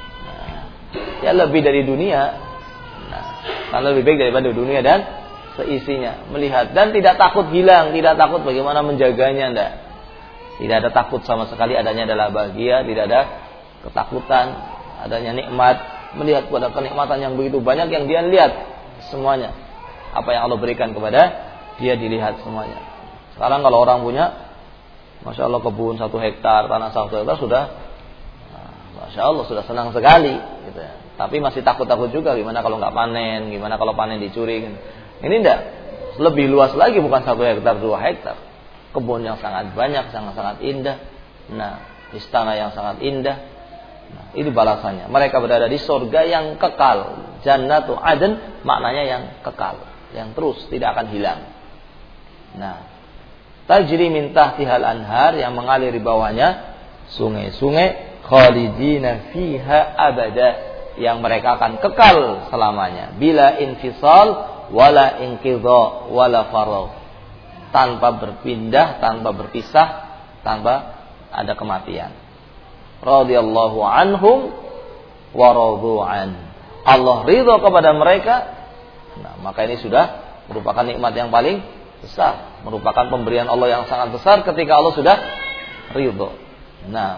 Ya lebih dari dunia. Kan lebih baik daripada dunia dan seisinya. Melihat dan tidak takut hilang, tidak takut bagaimana menjaganya, enggak. Tidak ada takut sama sekali, adanya adalah bahagia, tidak ada ketakutan, adanya nikmat, melihat pada kenikmatan yang begitu banyak yang dia lihat semuanya. Apa yang Allah berikan kepada dia dilihat semuanya. Sekarang kalau orang punya, Masya Allah, kebun 1 hektar, tanah 1 hektar sudah, Masya Allah, sudah senang sekali gitu ya. Tapi masih takut-takut juga, gimana kalau nggak panen, gimana kalau panen dicuri gitu. Ini enggak, lebih luas lagi, bukan 1 hektar, 2 hektar. Kebun yang sangat banyak, sangat-sangat indah. Nah, istana yang sangat indah. Nah, ini balasannya. Mereka berada di surga yang kekal. Jannatu Aden maknanya yang kekal, yang terus tidak akan hilang. Nah, tajri min tahtihal anhar, yang mengalir di bawahnya sungai-sungai, khalidina fiha abada, yang mereka akan kekal selamanya, bila infisal wala inqidha wala faragh, tanpa berpindah, tanpa berpisah, tanpa ada kematian. Radhiyallahu anhum wa radu an, Allah ridha kepada mereka. Nah, maka ini sudah merupakan nikmat yang paling besar, merupakan pemberian Allah yang sangat besar ketika Allah sudah ridha. Nah,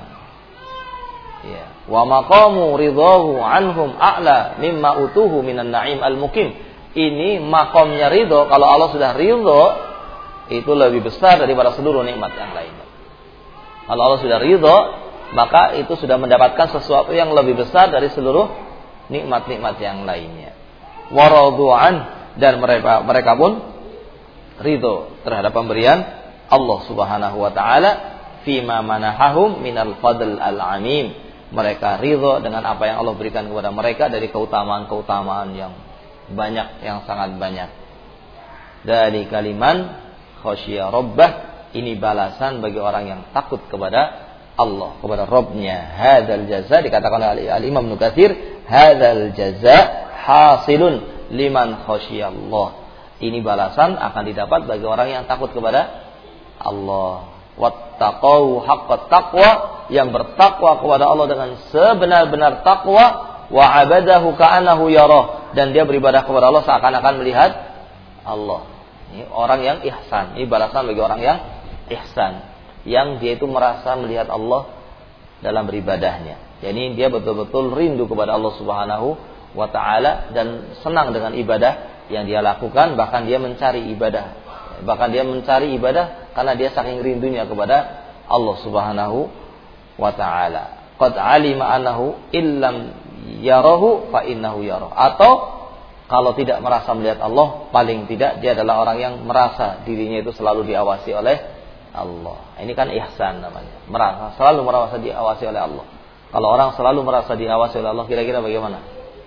ya, wa maqamu ridahu anhum a'la mimma utuhu minan na'im al-mukim. Ini makomnya ridha, kalau Allah sudah ridha itu lebih besar daripada seluruh nikmat yang lainnya. Kalau Allah sudah ridha, maka itu sudah mendapatkan sesuatu yang lebih besar dari seluruh nikmat-nikmat yang lainnya. Wa radu'an, dan mereka pun ridha terhadap pemberian Allah Subhanahu wa taala, fima manahahum minal fadl al-amim. Mereka ridha dengan apa yang Allah berikan kepada mereka dari keutamaan-keutamaan yang banyak, yang sangat banyak. Dari kaliman khasyiya rabbah, ini balasan bagi orang yang takut kepada Allah, kepada Rabbnya. Hadzal jaza, dikatakan oleh Al-Imam Ibnu Katsir, hadzal jaza hasilun liman khasyiya Allah. Ini balasan akan didapat bagi orang yang takut kepada Allah. Wattaqau haqqat taqwa, yang bertakwa kepada Allah dengan sebenar-benar takwa, wa abadahu ka'annahu yarah, dan dia beribadah kepada Allah seakan-akan melihat Allah. Ini orang yang ihsan. Ini balasan bagi orang yang ihsan, yang dia itu merasa melihat Allah dalam beribadahnya. Jadi dia betul-betul rindu kepada Allah Subhanahu wa taala dan senang dengan ibadah yang dia lakukan, bahkan dia mencari ibadah. Bahkan dia mencari ibadah karena dia saking rindunya kepada Allah Subhanahu wa taala. Qad alima annahu illam yarahu fa innahu yarah. Atau kalau tidak merasa melihat Allah, paling tidak dia adalah orang yang merasa dirinya itu selalu diawasi oleh Allah. Ini kan ihsan namanya. Selalu merasa diawasi oleh Allah. Kalau orang selalu merasa diawasi oleh Allah, kira-kira bagaimana?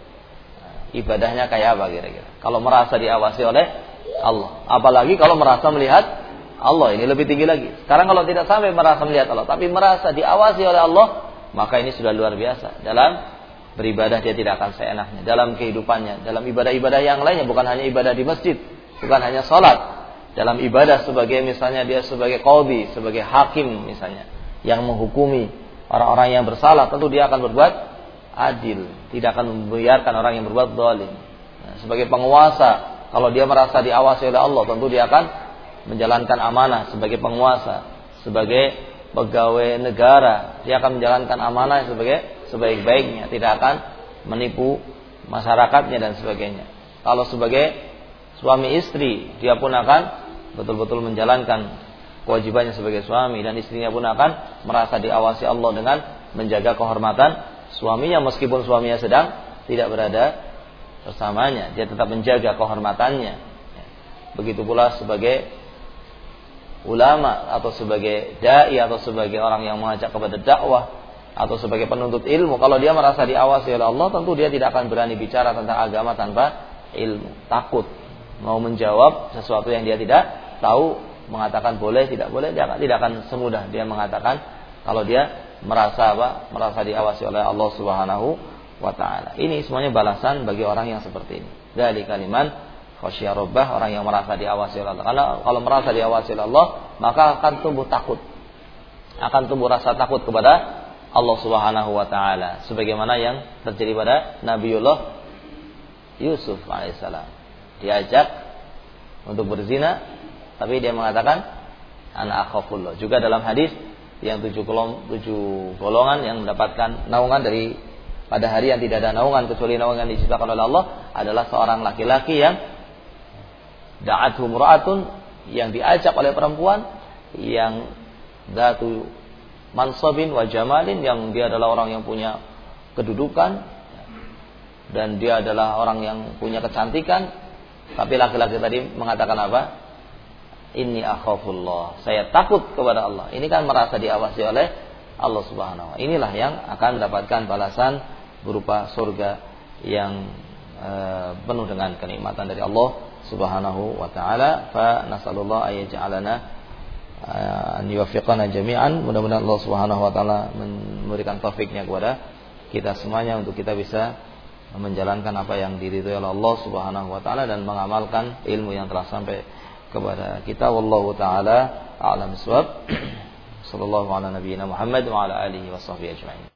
Ibadahnya kayak apa kira-kira? Kalau merasa diawasi oleh Allah, apalagi kalau merasa melihat Allah, ini lebih tinggi lagi. Sekarang kalau tidak sampai merasa melihat Allah, tapi merasa diawasi oleh Allah, maka ini sudah luar biasa. Dalam beribadah dia tidak akan seenaknya, dalam kehidupannya, dalam ibadah-ibadah yang lainnya, bukan hanya ibadah di masjid, bukan hanya sholat. Dalam ibadah sebagai misalnya dia sebagai qadhi, sebagai hakim misalnya, yang menghukumi orang-orang yang bersalah, tentu dia akan berbuat adil, tidak akan membiarkan orang yang berbuat zalim. Nah, sebagai penguasa, kalau dia merasa diawasi oleh Allah, tentu dia akan menjalankan amanah sebagai penguasa, sebagai pegawai negara, dia akan menjalankan amanah sebagai sebaik-baiknya, tidak akan menipu masyarakatnya dan sebagainya. Kalau sebagai suami istri, dia pun akan betul-betul menjalankan kewajibannya sebagai suami, dan istrinya pun akan merasa diawasi Allah dengan menjaga kehormatan suaminya meskipun suaminya sedang tidak berada bersamanya, dia tetap menjaga kehormatannya. Begitu pula sebagai ulama atau sebagai dai atau sebagai orang yang mengajak kepada dakwah atau sebagai penuntut ilmu, kalau dia merasa diawasi oleh Allah, tentu dia tidak akan berani bicara tentang agama tanpa ilmu, takut mau menjawab sesuatu yang dia tidak tahu, mengatakan boleh tidak boleh, dia tidak akan semudah dia mengatakan kalau dia merasa diawasi oleh Allah Subhanahu wa ta'ala. Ini semuanya balasan bagi orang yang seperti ini. Dari kalimat khasyya rabbah, orang yang merasa diawasi oleh Allah. Karena kalau merasa diawasi oleh Allah, maka akan tumbuh takut, akan tumbuh rasa takut kepada Allah Subhanahu wa ta'ala, sebagaimana yang terjadi pada Nabiullah Yusuf alaihissalam. Diajak untuk berzina, tapi dia mengatakan ana akhafullah. Juga dalam hadis yang 7 golongan yang mendapatkan naungan dari pada hari yang tidak ada naungan kecuali naungan yang diciptakan oleh Allah, adalah seorang laki-laki yang da'athu mura'atun, yang diajak oleh perempuan yang dzatu mansabin wa jamalin, yang dia adalah orang yang punya kedudukan dan dia adalah orang yang punya kecantikan, tapi laki-laki tadi mengatakan apa? Inni akhafullah, saya takut kepada Allah. Ini kan merasa diawasi oleh Allah Subhanahu wa ta'ala. Inilah yang akan mendapatkan balasan berupa surga yang penuh dengan kenikmatan dari Allah Subhanahu wa ta'ala. Fa nasallallahu ayyaj'alana an yuwaffiqana jami'an. Mudah-mudahan Allah Subhanahu wa ta'ala memberikan taufiknya kepada kita semuanya untuk kita bisa menjalankan apa yang diridhoi oleh Allah Subhanahu wa ta'ala dan mengamalkan ilmu yang telah sampai kepada kita. Wallahu ta'ala a'lam bissawab. Sallallahu ala nabiyyina Muhammad wa ala alihi wa sahbihi ajma'in.